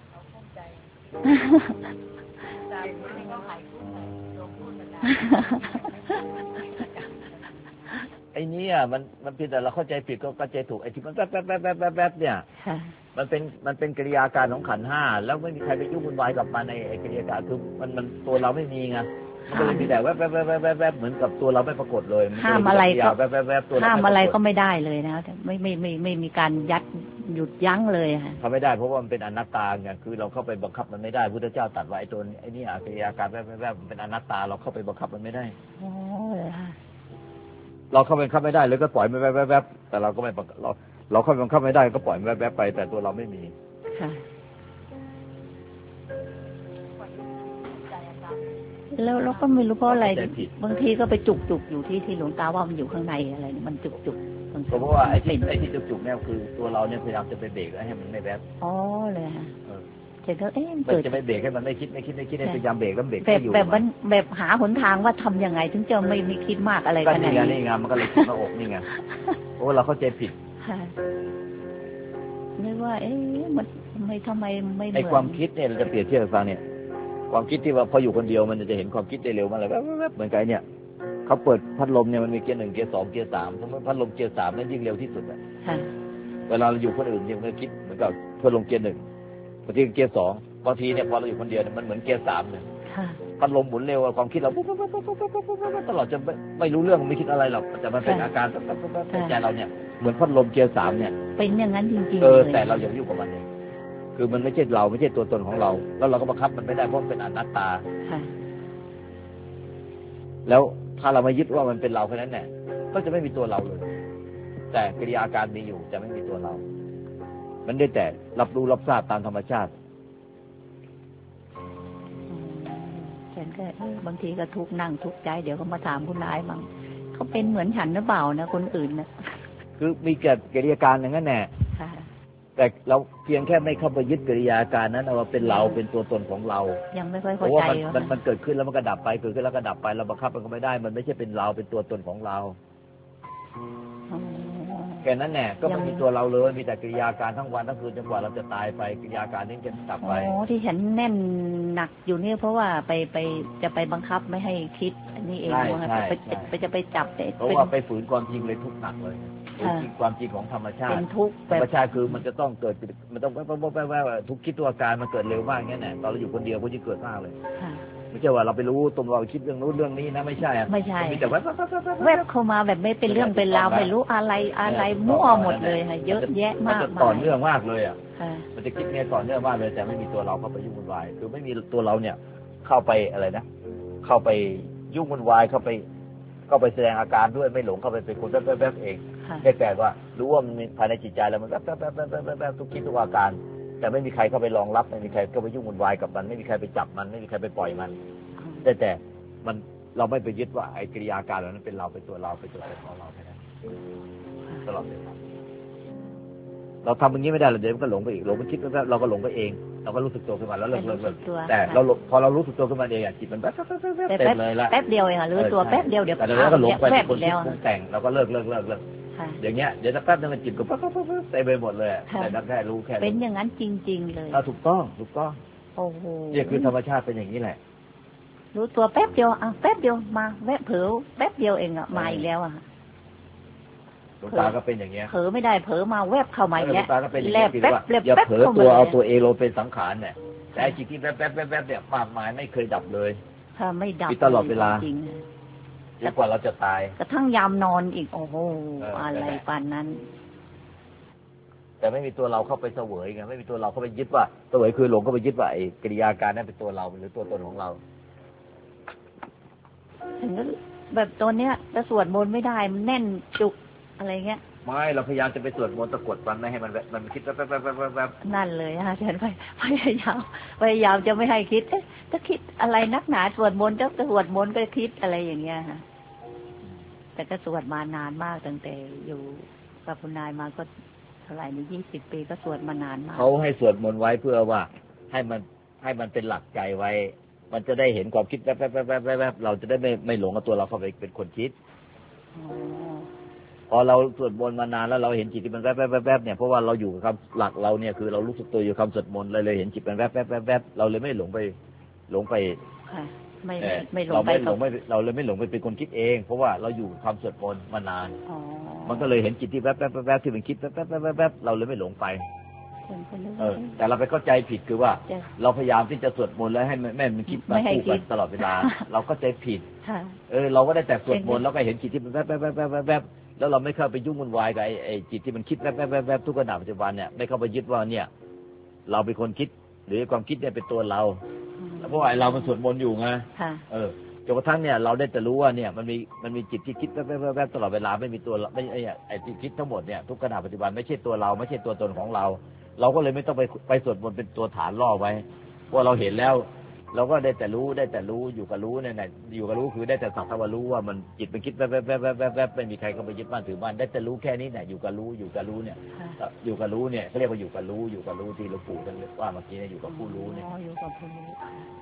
ไอ้นี่มันเป็นแต่เราเข้าใจผิดก็เข้าใจถูกไอ้ที่มันแป๊บเนี่ยมันเป็นกิริยาการของขันธ์ห้าแล้วไม่มีใครไปยุ่งวุ่นวายกับมันในไอ้กิริยาการคือมันตัวเราไม่มีไงมันก็เลยมีแต่แวบเหมือนกับตัวเราไม่ปรากฏเลย
ห้ามอะไรก็ห้ามอะไรก็ไม่ได้เลยนะไม่มีการหยุดยั้งเลยค่ะ
ทำไม่ได้เพราะว่ามันเป็นอนัตตาไงคือเราเข้าไปบังคับมันไม่ได้พุทธเจ้าตรัสไว้ไอ้ตัวไอ้นี่กิริยาการแวบมันเป็นอนัตตาเราเข้าไปบังคับมันไม่ได้เราเข้าไปบังคับไม่ได้เลยก็ปล่อยมันแวบแต่เราก็ไม่เราเข้าไปบังคับไม่ได้ก็ปล่อยมันแวบไปแต่ตัวเราไม่มี
แล้วก็ไม่รู้เพราะอะไรบางทีก็ไปจุกอยู่ที่หลวงตาว่ามันอยู่ข้างในอะไรมันจุก
เพราะว่าไอ้ที่จุกๆเนี่ยคือตัวเราเนี่ยพยายามจะไปเบรกให้มันไม่แวบ
อ๋อเลยค่ะเสร็จแล้ว
มันจะไม่เบรกให้มันไม่คิดให้พยายามเบรกแล้วเบรกอยู่
แบบหาหนทางว่าทำยังไงถึงจะไม่คิดมากอะไรขนาดนี้
นี่ไงมันก็เลยคิดมาอกนี่ไงเพราะว่าเราเข้าใจผิด
นึกว่ามันทำไมไม่เหมือน
ไอ้ความคิดเนี่ยเราจะเปรียบเทียบให้ฟังเนี่ยความคิดที่ว่าพออยู่คนเดียวมันจะเห็นความคิดได้เร็วมากเลยแบบเหมือนกันเนี่ยเขาเปิดพัดลมเนี่ยมันมีเกียร์1เกียร์2เกียร์3สมมติพัดลมเกียร์3นั่นยิ่งเร็วที่สุดอ่ะเวลาเราอยู่คนอื่นเนี่ยมันคิดเหมือนกับพัดลมเกียร์1บางทีเกียร์2บางทีเนี่ยพอเราอยู่คนเดียวมันเหมือนเกียร์3เนี่ยพัดลมหมุนเร็วความคิดเราตลอดจะไม่รู้เรื่องไม่คิดอะไรหรอกแต่มันเป็นอาการใจเราเนี่ยเหมือนพัดลมเกียร์3เนี่ย
เป็นอย่างนั้นจริงๆ
แต่เราอย่ายุ่งกับมันเนี่ยคือมันไม่ใช่เราไม่ใช่ตัวตนของเราแล้วเราก็บังคับมันไม่ได้เพราะมันเป็นอนัตตาแล้วถ้าเราไม่ยึดว่ามันเป็นเราแค่นั้นแหละก็จะไม่มีตัวเราเลยแต่กิริยาการมีอยู่จะไม่มีตัวเรามันได้แต่รับรู้รับทราบตามธรรมชาติ
ฉันก็บางทีก็ทุกนั่งทุกใจเดี๋ยวก็มาถามคุณนายมั่งเขาเป็นเหมือนฉันหรือเปล่านะคนอื่นนะ
คือมีกิริยาการอย่างนั้นแหละแต่เราเพียงแค่ไม่เข้าไปยึดกิริยาการนั้นเอาว่าเป็นเราเป็นตัวตนของเรา
ยังไม่ค่อยเข้าใจ
มันเกิดขึ้นแล้วมันก็ดับไปเกิดขึ้นแล้วก็ดับไปเราบังคับมันก็ไม่ได้มันไม่ใช่เป็นเราเป็นตัวตนของเราแค่นั้นแหละก็ไม่มีตัวเราเลยมีแต่กิริยาการทั้งวันทั้งคืนจนกว่าเราจะตายไปกิริยาการนี้จะดับไป
ที่ฉันแน่นหนักอยู่นี่เพราะว่าไปจะไปบังคับไม่ให้คิดอันนี้เองว่าจะไปจับ
เพราะว่าไปฝืนความจริงเลยทุกข์หนักเลยความจริงของธรรมชาติธรรมชาติคือมันจะต้องเกิดมันต้องทุกคิดตัวอาการมันเกิดเร็วมากแค่ไหนตอนเราอยู่คนเดียวก็จะเกิดมากเลยไม่ใช่ว่าเราไปรู้ตัวเราคิดเรื่องนู้นเรื่องนี้นะไม่ใช่
ไม่ใช่
มีแต่แ
วบเข้ามาแบบไม่เป็นเรื่องเป็นราวไม่รู้อะไรมั่วหมดเลยค่ะเยอะแยะมาก
ต่อเนื่องมากเลยอ่ะมันจะคิดเนี่ยต่อเนื่องมากเลยแต่ไม่มีตัวเราเข้าไปยุ่งวุ่นวายคือไม่มีตัวเราเนี่ยเข้าไปอะไรนะเข้าไปยุ่งวุ่นวายเข้าไปแสดงอาการด้วยไม่หลงเข้าไปเป็นคนแป๊บๆเองได้แต่ว่ารู้ว่ามันภายในจิตใจแล้วมันแป๊บทุกคิดทุกอาการแต่ไม่มีใครเข้าไปรองรับไม่มีใครเข้าไปยุ่งวุ่นวายกับมันไม่มีใครไปจับมันไม่มีใครไปปล่อยมันแต่มันเราไม่ไปยึดว่าไอ้กิริยาการเหล่านั้นเป็นเราเป็นตัวเราเป็นตัวตนของเราแค่นั้นตลอดเลยเราทำอย่างนี้ไม่ได้เราเดี๋ยวมันก็หลงไปอีกหลงไปคิดแล้วเราก็หลงไปเองเราก็รู้สึกตัวขึ้นมาแล้วเลิกแต่เราพอเรารู้สึกตัวขึ้นมาเองจิตมันแป๊บเต็มเลยละ
แป๊บเดียวเองค่ะรู้ตัวแป๊บเดียวเดี๋ยว
เราก็หลงไปคนคิดปรุงแต่งเราก็เลิกอย่างเงี้ยเดี๋ยวสักแป๊บนึงมันจิตก็ปั๊บเต็มไปหมดเลยแต่นักแค่รู้แค่
เป็นอย่างนั้นจริงๆเลย
ถูกต้อง
โอ้โห
นี่คือธรรมชาติเป็นอย่างนี้แหละ
รู้ตัวแป๊บเดียวแป๊บเดียวมาแวะเผลอแป๊บเดียวเองมาอีกแล้ว
หลวงตาก็เป็นอย่างเงี้ย
เผลอไม่ได้เผลอมาแวบเข้ามาอีกแล้ว
แลบแป๊บอย่าเผลอตัวเอาตัวเองลงเป็นสังขารเนี่ยแต่จิตที่แป๊บเนี่ยมากมายไม่เคยดับเลย
ไม่ดับ
ตลอดเวลาจริงจนกว่าเราจะตาย
กระทั่งยามนอนอีกโอ้โหอะไรปานนั้น
แต่ไม่มีตัวเราเข้าไปเสวยไงไม่มีตัวเราเข้าไปยึดว่าเสวยคือหลงเข้าไปยึดว่าไอ้กิริยาการนั้นเป็นตัวเราหรือตัวตนของเรา
ถึงแบบตัวเนี้ยจะสวดมนต์ไม่ได้มันแน่นจุกอะไรเงี้ย
ไม่เราพยายามจะไปสวดมนต์ตะกดมันไม่ให้มันคิดแป๊บ
นั่นเลยค่ะฉันพยายามจะไม่ให้คิดจะคิดอะไรนักหนาสวดมนต์จะสวดมนต์ก็คิดอะไรอย่างเงี้ยค่ะแต่ก็สวดมานานมากตั้งแต่อยู่กับคุณนายมาก็เท่าไหร่นี่20 ปีก็สวดมานานมาก
เขาให้สวดมนต์ไว้เพื่อว่าให้มันเป็นหลักใจไว้มันจะได้เห็นความคิดแป๊บเราจะได้ไม่หลงกับตัวเราเข้าไปเป็นคนคิดพอเราสวดมนต์มานานแล้วเราเห็นจิตที่มันแวบเนี่ยเพราะว่าเราอยู่กับคำหลักเราเนี่ยคือเรารู้สึกตัวอยู่คำสวดมนต์เลยเห็นจิตมันแวบเราเลยไม่หลงไป
ไม่หลงไป
เราเลยไม่หลงไปเป็นคนคิดเองเพราะว่าเราอยู่คำสวดมนต์มานานมันก็เลยเห็นจิตที่แวบที่มันคิดแวบเราเลยไม่หลงไปแต่เราไปเข้าใจผิดคือว่าเราพยายามที่จะสวดมนต์แล้วให้แม่มันคิดมาคู่กันตลอดเวลาเราก็ใจผิดเราก็ได้แต่สวดมนต์แล้วก็เห็นจิตที่มันแวบแล้วเราไม่เข้าไปยุ่งวุ่นวายกับไอ้จิตที่มันคิดแวบทุกขณะปัจจุบันเนี่ยไม่เข้าไปยึดว่าเนี่ยเราเป็นคนคิดหรือความคิดเนี่ยเป็นตัวเราเพราะว่าเรามันสวดมนต์อยู่ไงจนกระทั่งเนี่ยเราได้แต่รู้ว่าเนี่ยมันมีจิตที่คิดแวบตลอดเวลาไม่มีตัวไม่ไอ้ที่คิดทั้งหมดเนี่ยทุกขณะปัจจุบันไม่ใช่ตัวเราไม่ใช่ตัวตนของเราก็เลยไม่ต้องไปสวดมนต์เป็นตัวฐานล่อไว้เพราะเราเห็นแล้วเราก็ได้แต่รู้อยู่กับรู้เนี่ยอยู่กับรู้คือได้แต่สักแต่ว่ารู้ว่ามันจิตมันคิดแวบไม่มีใครก็ไปยึดบ้านถือบ้านได้แต่รู้แค่นี้เนี่ยอยู่กับรู้เนี่ยอยู่กับรู้เนี่ยเขาเรียกว่าอยู่กับรู้ที่หลวงปู่ท่านว่าเมื่อกี้เนี่ยอยู่กับผู้รู้เนี่ย
อยู่กับผู้รู้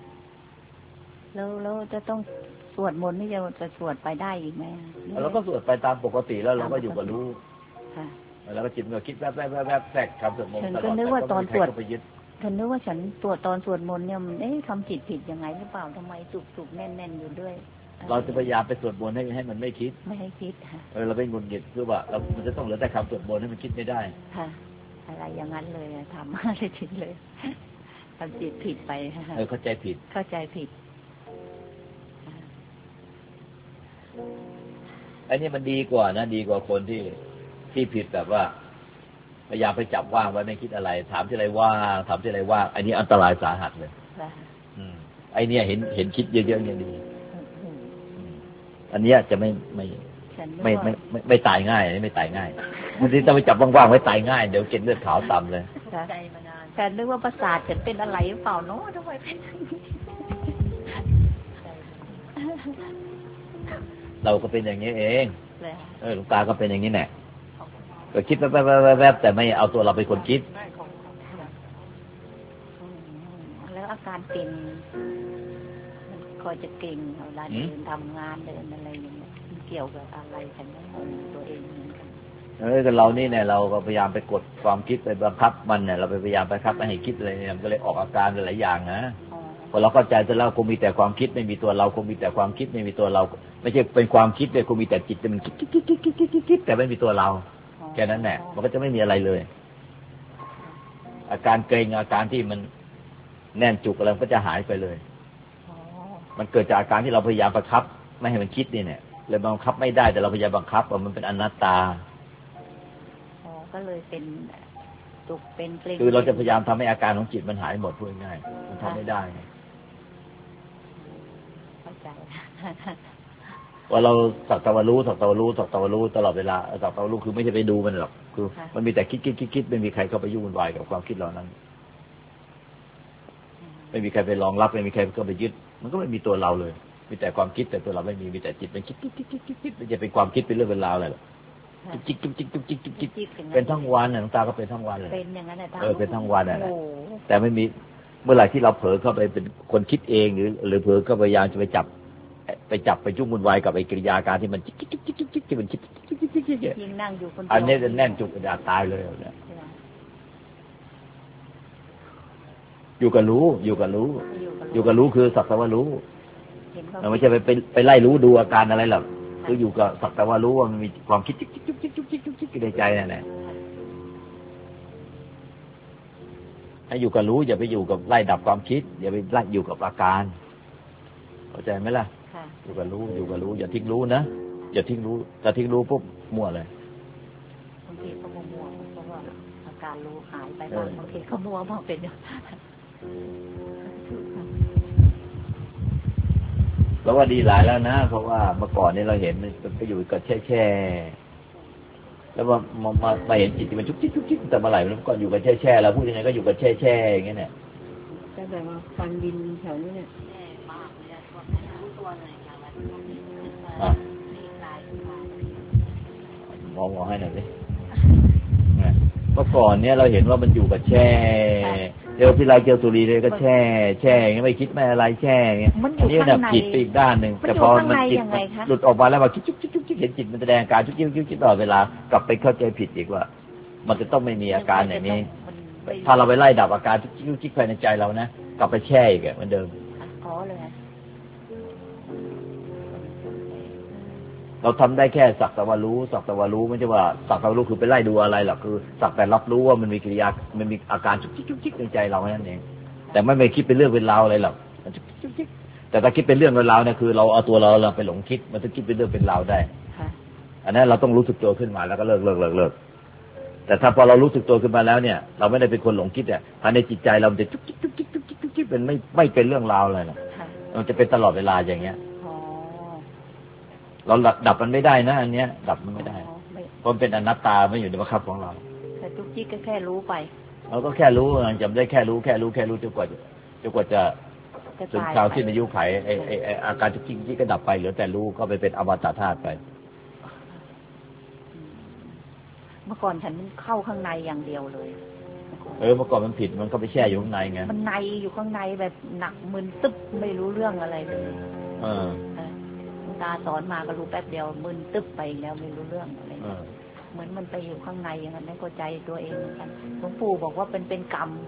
แล้วจะต้องสวดมนต์นี่จะสวดไปได้อีกไหม
เราก็สวดไปตามปกติแล้วเราก็อยู่กับรู้แล้วก็จิตมันคิดแวบแทรกคำสวดมนต์ตลอดฉันก็นึกว่าตอนสวด
ฉันนึกว่าฉันตอนสวดมนต์เนี่ยทำจิตผิดยังไงหรือเปล่าทำไมสุกแน่นอยู่ด้วย
เราจะพยายามไปสวดมนต์ให้มันไม่คิด
ไม่ให้คิดค่ะ
เราไปงุนหงิดคือว่าเรามันจะต้องเหลือแต่คำสวดมนต์ให้มันคิดไม่ได้
ค่ะอะไรอย่างนั้นเลยทำมาเลยผิดเลยทำจิตผิดไป
เข้าใจผิดอันนี้มันดีกว่านะดีกว่าคนที่ผิดแบบว่าพยายามไปจับว่างไว้ไม่คิดอะไรถามที่อะไรว่างถามที่อะไรว่างอันนี้อันตรายสาหัสเลยไอเนี่ยเห็นคิดเยอะๆเนี่ยดีอันนี้จะไม่ตายง่ายไม่ตายง่ายมันที่ต้องไปจับว่างๆไว้ตายง่ายเดี๋ยวเกล็ดเลือดขาวต่ำเลย
แต่นึกว่าประสาทจะเป็นอะไรหรือเปล่าเนาะทำไมเป็น
เราก็เป็นอย่างนี้เองหลวงตาก็เป็นอย่างนี้แน่ก็คิดแวบแต่ไม่เอาตัวเราเป็นคนคิด
แล้วอาการเก่งมันคอยจะเก่งเวลาเดินทำงานเดินอะไรอย่างเงี้ยมันเกี่ยวกับอะไรฉันไม่รู้ตัวเองเหมือนกัน
แต่เรานี่เนี่ยเราก็พยายามไปกดความคิดไปบังคับมันเนี่ยเราไปพยายามไปบังคับไม่ให้คิดอะไรเนี่ยมันก็เลยออกอาการหลายอย่างนะพอเราเข้าใจแต่เราคงมีแต่ความคิดไม่มีตัวเราคงมีแต่ความคิดไม่มีตัวเราไม่ใช่เป็นความคิดเลยคงมีแต่จิตแต่มันคิดแต่ไม่มีตัวเราแค่นั้นแหละมันก็จะไม่มีอะไรเลยอาการเกร็งอาการที่มันแน่นจุกอะไรก็จะหายไปเลยมันเกิดจากอาการที่เราพยายามบังคับไม่ให้มันคิดนี่เนี่ยเลยบังคับไม่ได้แต่เราพยายามบังคับว่ามันเป็นอนัตตา
ก็เลยเป็นจุกเป็นเกร็ง
คือเราจะพยายามทำให้อาการของจิตมันหายหมดพูดง่ายๆมันทำไม่ได้
เข้าใจ
ว่าเราสักแต่ว่ารู้ตลอดเวลาสักแต่ว่ารู้คือไม่ใช่ไปดูมันหรอกคือมันมีแต่คิดไม่มีใครเข้าไปยุ่งวุ่นวายกับความคิดเหล่านั้นไม่มีใครไปรองรับไม่มีใครก็ไปยึดมันก็ไม่มีตัวเราเลยมีแต่ความคิดแต่ตัวเราไม่มีแต่จิตเป็นคิดมันจะเป็นความคิดเป็นเรื่องเป็นราวอะไรหรอกจิกเป็นทั้งวันน่ะหลวงตาก็เป็นทั้งวันเลย
เป็นอย่างนั้น
เป็นทั้งวันน่ะแต่ไม่มีเมื่อไหร่ที่เราเผลอเข้าไปเป็นคนคิดเองหรือเผลอก็พยายามจะไปจับไปยุ่งวุ่นวายกับไอ้กิริยาการที่มันที่มันคิด
ยิ่งนั่งอยู่คนเดียว
อันนี้จะแน่นจุกกระดาษตายเลยเนี่ยอยู่กับรู้คือสักแต่ว่ารู้ไม่ใช่ไปไล่รู้ดูอาการอะไรหรอกคืออยู่กับสักแต่ว่ารู้ว่ามันมีความคิดในใจนั่นแหละให้อยู่กับรู้อย่าไปอยู่กับไล่ดับความคิดอย่าไปไล่อยู่กับอาการเข้าใจไหมล่ะอยู่กับรู้อย่าทิ้งรู้นะอย่าทิ้งรู้ถ้าทิ้งรู้ปุ๊บมั่วเลย
บางทีก็มั่วเพราะว่าอาการรู้หายไปบ้างบางทีก็มั่วบ้างเป็น
แล้วว่าดีหลายแล้วนะเพราะว่าเมื่อก่อนนี้เราเห็นมันไปอยู่กับแช่แล้วมาเห็นจิตมันชุกชิกแต่เมื่อไหร่แล้วก่อนอยู่กับแช่เราพูดยังไงก็อยู่กับแช่อย่างเงี้ยเนี่ย
ก็แบบว่าฟันดินแถวนี้เนี่ย
มองให้หน่อยสิเมื่อก่อนเนี้ยเราเห็นว่ามันอยู่กับแช่เดี๋ยวพี่ไรเกียวสุรีเลยก็แช่อย่างเงี้ยไม่คิดไม่อะไรแช่อย่างเงี้ย
อัน
นี้เนี่ยจิตไปอีกด้านหนึ่งแต่พอมันจิตหลุดออกมาแล้วมาคิดจุ๊กเห็นจิตมันแสดงอาการจุ๊กตลอดเวลากลับไปเข้าใจผิดอีกว่ามันจะต้องไม่มีอาการอย่างนี้ถ้าเราไปไล่ดับอาการจุ๊กภายในใจเรานะกลับไปแช่อีกเหมือนเดิมเราทำได้แค่สักแต่ว่ารู้ไม่ใช่ว่าสักแต่ว่ารู้คือไปไล่ดูอะไรหรอกคือสักแต่รับรู้ว่ามันมีกิริยามันมีอาการจุกในใจเราแค่นั้นเองแต่ไม่คิดเป็นเรื่องเป็นราวอะไรหรอกแต่ถ้าคิดเป็นเรื่องเป็นราวเนี่ยคือเราเอาตัวเราไปหลงคิดมันจะคิดเป็นเรื่องเป็นราวได้อันนั้นเราต้องรู้สึกตัวขึ้นมาแล้วก็เลิกแต่ถ้าพอเรารู้สึกตัวขึ้นมาแล้วเนี่ยเราไม่ได้เป็นคนหลงคิดเนี่ยภายในจิตใจเราจะจุกเป็นไม่เป็นเรื่องราวอะไรหรอกมันจะเป็นตลอดเวลาอย่างเงี้ยเราดับมันไม่ได้นะอันเนี้ยดับมันไม่ได้เพราะมันเป็นอนัตตาไม่อยู่ในบังคับของเรา
แต่ทุกที่ก็แค่รู้ไป
เราก็แค่รู้จำได้แค่รู้จนกว่าจะถึงคราวสิ้นอายุไขไอ้อาการจุกจิกที่ก็ดับไปเหลือแต่รู้ก็ไปเป็นอมตะธาตุไป
เมื่อก่อนฉันเข้าข้างในอย่างเดียวเลย
เมื่อก่อนมันผิดมันก็ไปแช่อยู่ข้างในไง
มันในอยู่ข้างในแบบหนักมึนตึ๊บไม่รู้เรื่องอะไรเลยตาสอนมาก็รู้แป๊บเดียวมึนตึ๊บไปแล้วไม่รู้เรื่องอะไรเหมือนมันไปอยู่ข้างในอย่างนั้นไม่เข้าใจตัวเองเหมือนกันหลวงปู่บอกว่าเป็นกรรม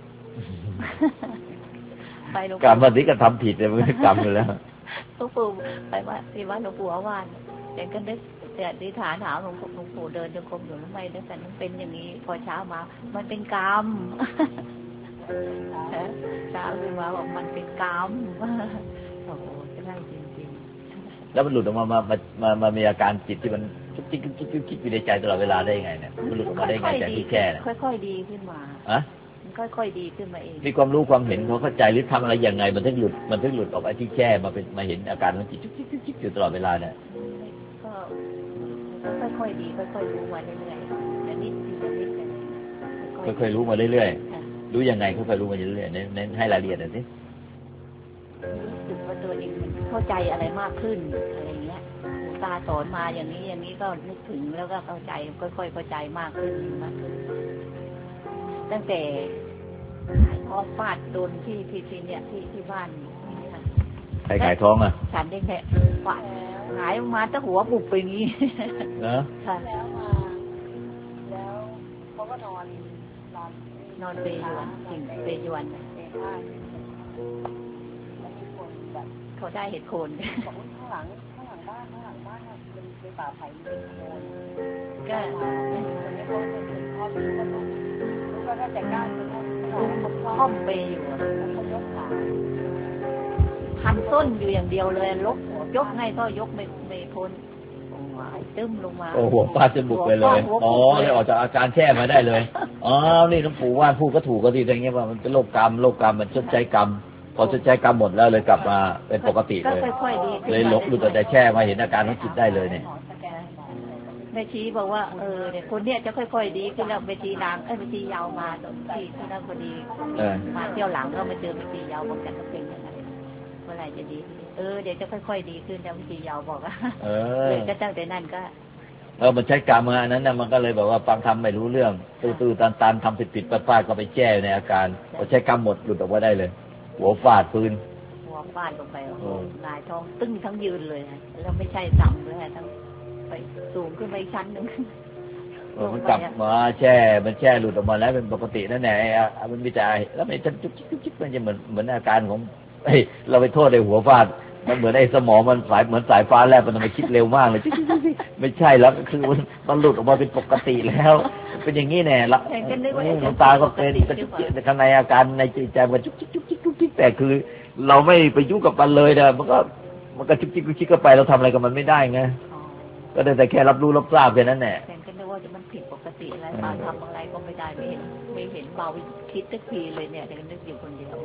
ไปหลวงปู่กรรม
วันนี้ก็ทำผิดเลยมันกรรมอยู่แล้ว
หลวงปู่ไปว่าที่วัดหลวงปู่อาวาสแต่ก็นึกแต่อธิษฐานถามหลวงปู่เดินจงกรมอยู่ทำไมแต่มันเป็นอย่างนี้พอเช้ามามันเป็นกรรมเช้าขึ้นมาบอกมันเป็นกรรมโอ้โหจะได้จริงๆ
แล้วมันหลุดออกมามีอาการจิตที่มันจิ๊กอยู่ในใจตลอดเวลาได้ยังไงเนี่ยมันหลุดออกมาได้ไงจากที่แช่เนี่ย
ค่อยๆดีขึ้นมามันค่อยๆดีขึ้นมาเอง
มีความรู้ความเห็นเขาเข้าใจหรือทำอะไรยังไงมันถึงหลุดออกไปที่แช่มาเห็นอาการของจิตจิ๊กอยู่ตลอดเวลาเนี่ย
ก็ค่อยๆดีค่อยๆรู้มาเรื่อยๆนิดทีละนิด
ค่อยๆรู้มาเรื่อยๆรู้ยังไงค่อยๆรู้มาเรื่อยๆเน้นให้รายละเอียดหน่อยสิ
รู้สึกว่าตัวเองมันเข้าใจอะไรมากขึ้นอะไรเงี้ยตาสอนมาอย่างนี้ก็นึกถึงแล้วก็เข้าใจค่อยๆเข้าใจมากขึ้นตั้งแต่ท้องฟาดโดนที่เนี่ยที่บ้าน
ใครขายท้องอ่ะ
ฉันได้แค่ฟาดหายมาตั้งหัวบุบไปงี้
นะ
ค่ะแล้วเขาก็นอนเปยวนจริงเปยวนเขาได้เห็ดโคนข้างหลังบ้านเป็นป่าไผ่เป็นโคนก็คนนี้เขาเป็นพ่อมีคนรู้ก็ได้แต่ก้าวคือพ่อเปยอยู่เขายกขาพันส้นอยู่อย่างเดียวเลยยกไงก็ยกไม่พ้นตึ้มลงมา
โอ้โหฟาดจนบุกไปเลยเลยออกจากอาการแช่มาได้เลยนี่หลวงปู่ว่านพูดก็ถูกก็ดีอย่างเงี้ยว่ามันเป็นโรคกรรมมันชดใช้กรรมพอชดใช้กรรมหมดแล้วเลยกลับมาเป็นปกติเลยหลุดแต่แช่มาเห็นอาการของจิตได้เลยเนี่ย
แม่ชีบอกว่าเนี่ยคนเนี้ยจะค่อยๆดีขึ้นแล้วไปทีนางไปทียาวมาตอนที่นั่นพอดีมาเที่ยวหลังก็มาเจอไปทียาวบอกกันก็เป็นอย่างนั้นเมื่อไหร่จะดีเดี๋ยวจะค่อยๆดีขึ้นแล้ววิธียาวบอกว่าเลยก็ตั้งแต่นั้นก็
มันใช้กรรมอันนั้นนะมันก็เลยแบบว่าฟังทำไม่รู้เรื่องตื้อตันทำผิดพลาดก็ไปแช่ในอาการพอใช้กรรมหมดหลุดออกมาได้เลยหัวฟาดพื้น
หัวฟาดลงไปหลายท้องตึ้งทั้งยืนเลยแล้วไม่ใช่ต่ำด้วยทั้งไปสูงขึ้นไปชั้นหนึ่ง
มันกลับมาแช่หลุดออกมาแล้วเป็นปกตินั่นแหละมันมีแต่แล้วมันจุกจิกมันจะเหมือนอาการของเราไปโทษในหัวฟาดมันเหมือนไอ้สมองมันเหมือนสายฟ้าแลบมันทำไมคิดเร็วมากเลยไม่ใช่แล้วคือมันหลุดออกมาเป็นปกติแล้วเป็นอย่างนี้แน่ละหลวงตาก็เป็นกระจุกจิกข้างในอาการในใจมันจุกจิกแต่คือเราไม่ไปยุ่งกับมันเลยนะมันก็จุกจิกก็ไปเราทำอะไรกับมันไม่ได้ไงก็ได้แต่แค่รับรู้รับทราบแค่นั้นแหละ
แต่ก็นึกว่ามันผิดปกติอะไรบ้างทำอะไรก็ไม่ได้ไม่เห็นเบาคิดสักทีเลยเนี่ยแต่ก็นึกอยู่คนเดียว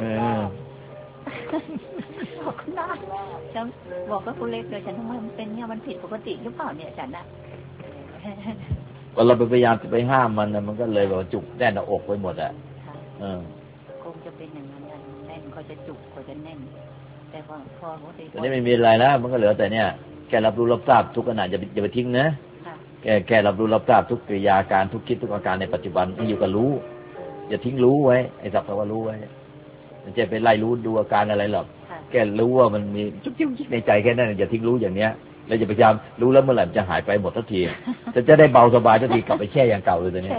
บอกคุณน้าฉันบอกกับคุณเล็กเลยฉันทำไมมันเป็นเนี่ยมันผิดปกติหรือเปล่าเนี่ยฉันน่ะ
เราพยายามจะไปห้ามมันนะมันก็เลยแบบจุกแน่นอกไปหมดอ่ะ
คงจะเป็นอย่างนั้นแน่นเขาจะจุกเขาจะแน่นแต่พอ
ตอนนี้ไม่มีอะไรแล้วมันก็เหลือแต่เนี่ยแค่รับรู้รับทราบทุกขณะอย่าไปทิ้งนะแค่รับรู้รับทราบทุกกิริยาการทุกคิดทุกอาการในปัจจุบันที่อยู่กับรู้อย่าทิ้งรู้ไว้ไอ้สักแต่ว่ารู้ไว้มันจะไปไล่รู้ดูอาการอะไรหรอกแค่รู้ว่ามันมีจุกจิกในใจแค่นั้นอย่าทิ้งรู้อย่างเนี้ยแล้วอย่าพยายามรู้แล้วเมื่อไหร่มันจะหายไปหมดทันทีจะได้เบาสบายทันทีกลับไปแช่อย่างเก่าเลยตัวนี้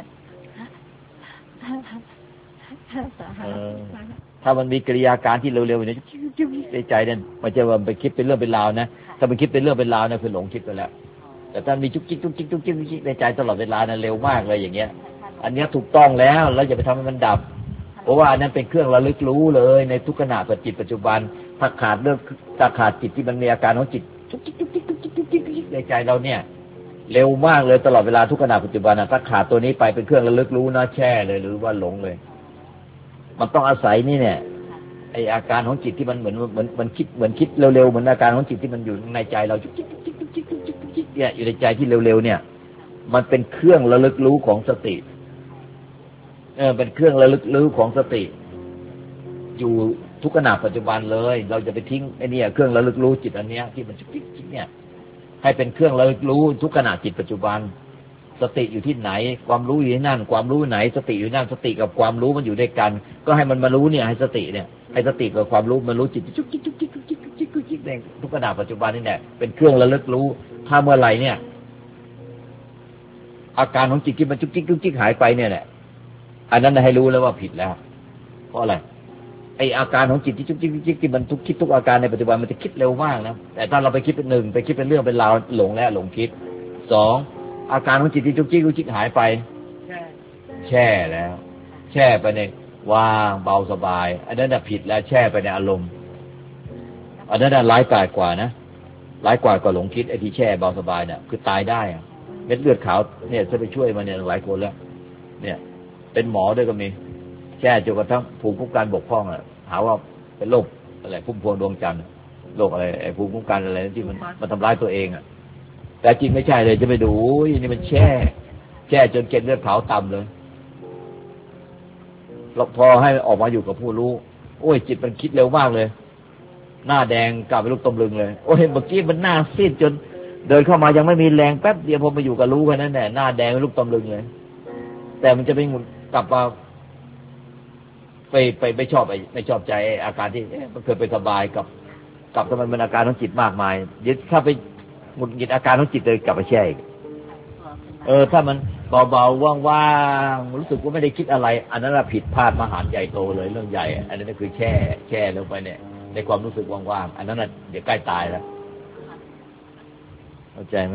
ถ้ามันมีกิริยาการที่เร็วๆเนี่ยในใจเนี่ยมันจะไปคิดเป็นเรื่องเป็นราวนะถ้ามันคิดเป็นเรื่องเป็นราวนะคือหลงคิดไปแล้วแต่ถ้ามีจุกจิกในใจตลอดเวลานะเร็วมากเลยอย่างเงี้ยอันนี้ถูกต้องแล้วอย่าไปทำให้มันดับเพราะว่าอันนั้นเป็นเครื่องระลึกรู้เลยในทุกขณะปัจจุบันถ้าขาดจิตที่มันมีอาการของจิตจุกจิกในใจเราเนี่ยเร็วมากเลยตลอดเวลาทุกขณะปัจจุบันถ้าขาดตัวนี้ไปเป็นเครื่องระลึกรู้นะแช่เลยหรือว่าหลงเลยมันต้องอาศัยนี่เนี่ยไออาการของจิตที่มันเหมือนคิดเร็วๆเหมือนอาการของจิตที่มันอยู่ในใจเราจุกจิกเนี่ยอยู่ในใจที่เร็วๆเนี่ยมันเป็นเครื่องระลึกรู้ของสติเป็นเครื่องระลึกรู้ของสติอยู่ทุกขณะปัจจุบันเลยเราจะไปทิ้งไอ้นี่เครื่องระลึกรู้จิตอันเนี้ยที่มันจุกจิกจิกเนี่ยให้เป็นเครื่องระลึกรู้ทุกขณะจิตปัจจุบันสติอยู่ที่ไหนความรู้อยู่ที่นั่นความรู้ไหนสติอยู่นั่นสติกับความรู้มันอยู่ด้วยกันก็ให้มันมารู้เนี่ยให้สติเนี่ยให้สติกับความรู้มันรู้จิตจุกจิกจุกจิกจุกจิกจุกจิกจุกจิกในทุกขณะปัจจุบันนี่แหละเป็นเครื่องระลึกรู้ถ้าเมื่อไหร่เนี่ยอาการของจิตที่มันจุกจิกจุกจิกหายไปเนี่ยแหละอันนั้นให้รู้แล้วว่าผิดแล้วเพราะอะไรไออาการของจิตที่จุกจิกจุกจิกที่มันทุกคิดทุกอาการในปัจจุบันมันจะคิดเร็วมากนะแต่ถ้าเราไปคิดเป็นหนึ่งไปคิดเป็นเรื่องเป็นราวหลงแล้วหลงคิดสองอาการของจิตที่จุกจิกจุกจิกหายไปแช่แล้วแช่ไปในว่างเบาสบายอันนั้นผิดแล้วแช่ไปในอารมณ์อันนั้นร้ายกาจกว่านะร้ายกว่าหลงคิดไอ้ที่แช่เบาสบายเนี่ยคือตายได้เม็ดเลือดขาวเนี่ยจะไปช่วยมันเนี่ยหลายคนแล้วเนี่ยเป็นหมอด้วยก็มีแช่จนกระทั่งภูมิคุ้มกันบกพร่องหาว่าเป็นโรคอะไรพุ่มพวงดวงจันทร์โรคอะไรไอ้ภูมิคุ้มกันอะไรที่มันทำร้ายตัวเองแต่จริงไม่ใช่เลยจะไปดูนี่มันแช่จนเกล็ดเลือดขาวต่ำเลยพอให้ออกมาอยู่กับผู้รู้โอ้ยจิตมันคิดเร็วมากเลยหน้าแดงกลับไปลูกตำลึงเลยโอ้ยเมื่อกี้มันหน้าซีดจนเดินเข้ามายังไม่มีแรงแป๊บเดียวพอมาอยู่กับรู้แค่นั้นแหละหน้าแดงลูกตำลึงเลยแต่มันจะไปกลับมาไปชอบไม่ชอบใจอาการที่มันเคยไปสบายกับทำไมมันอาการของจิตมากมายยึดถ้าไปหงุดหงิดอาการของจิตเลยกลับไปแช่อีกถ้ามันเบาๆว่างๆรู้สึกว่าไม่ได้คิดอะไรอันนั้นผิดพลาดมหันต์ใหญ่โตเลยเรื่องใหญ่อันนั้นคือแช่ลงไปเนี่ยในความรู้สึกว่างๆอันนั้นเดี๋ยวใกล้ตายแล้วเข้าใจไหม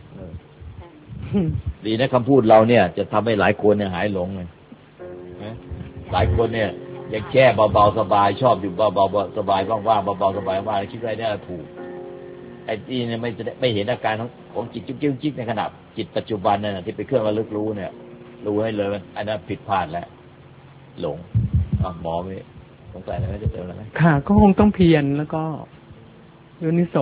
ดีนะคำพูดเราเนี่ยจะทำให้หลายคนเนี่ยหายหลงเลยหลายคนเนี่ยยังแช่เบาๆสบายชอบอยู่เบาๆสบายว่างๆเบาๆสบายว่างคิดว่าได้ถูกไอ้ที่เนี่ยไม่เห็นอาการของจิตจุกจิกในขณะจิตปัจจุบันนั่นที่เป็นเครื่องระลึกรู้เนี่ยรู้ให้เลยอันนั้นผิดพลาดแล้วหลงหมอไม่สงสัยอะไรจะเติมอะไรไหม
ค่ะก็คงต้องเพียรแล้วก็โยนิโส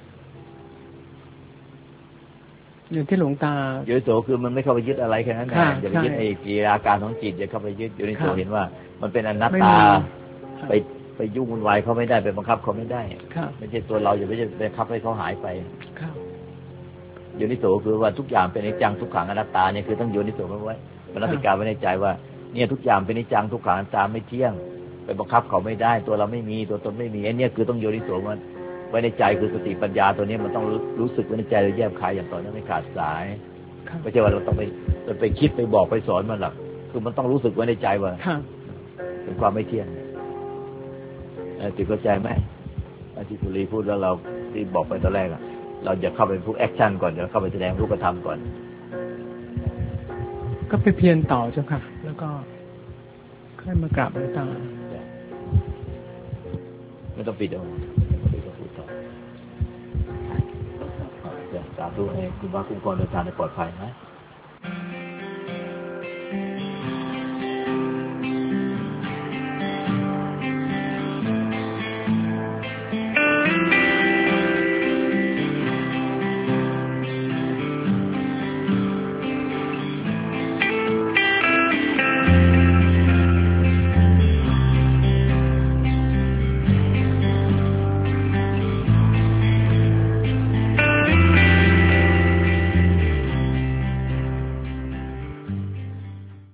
อย่างที่หลวงตา
โยนิโสคือมันไม่เข้าไปยึดอะไรแค่นั้นอย่าไปยึดไอ้กิริยาการของจิตอย่าเข้าไปยึดโยนิโสเห็นว่ามันเป็นอนัตตาไปยุ่งวุ่นวายเขาไม่ได้ไปบังคับเขาไม่ได้ไม่ใช่ตัวเราอย่าไปบังคับให้เขาหายไปโยนิโสคือว่าทุกอย่างเป็นอนิจจังทุกขังอนัตตาเนี่ยคือต้องโยนิโสไว้มนสิการไว้ในใจว่าเนี่ยทุกอย่างเป็นอนิจจังทุกขังอนัตตาไม่เที่ยงไปบังคับเขาไม่ได้ตัวเราไม่มีตัวตนไม่มีไอ้เนี่ยคือต้องโยนิโสมันไว้ในใจคือสติปัญญาตัวนี้มันต้องรู้สึกไว้ในใจเราแยบคายอย่างต่อเนื่องไม่ขาดสายไม่ใช่ว่าเราต้องไปคิดไปบอกไปสอนมันหรอกคือมันต้องรู้สึกไว้ในใจว่าเป็นความไม่เที่ยงติดเข้าใจไหมที่ภูริพูดแล้วเราที่บอกไปตอนแรกเราจะเข้าไปพูดแอคชั่นก่อนจะเข้าไปแสดงรูปธรรมก่อน
ก็ไปเพียรต่อเจ้าค่ะแล้วก็ค่อยมากราบหลวงตา
ไม่ต้องปิดเอาพูดต่อสาธุให้คุณพระคุ้มครองเดินทางในปลอดภัยนะ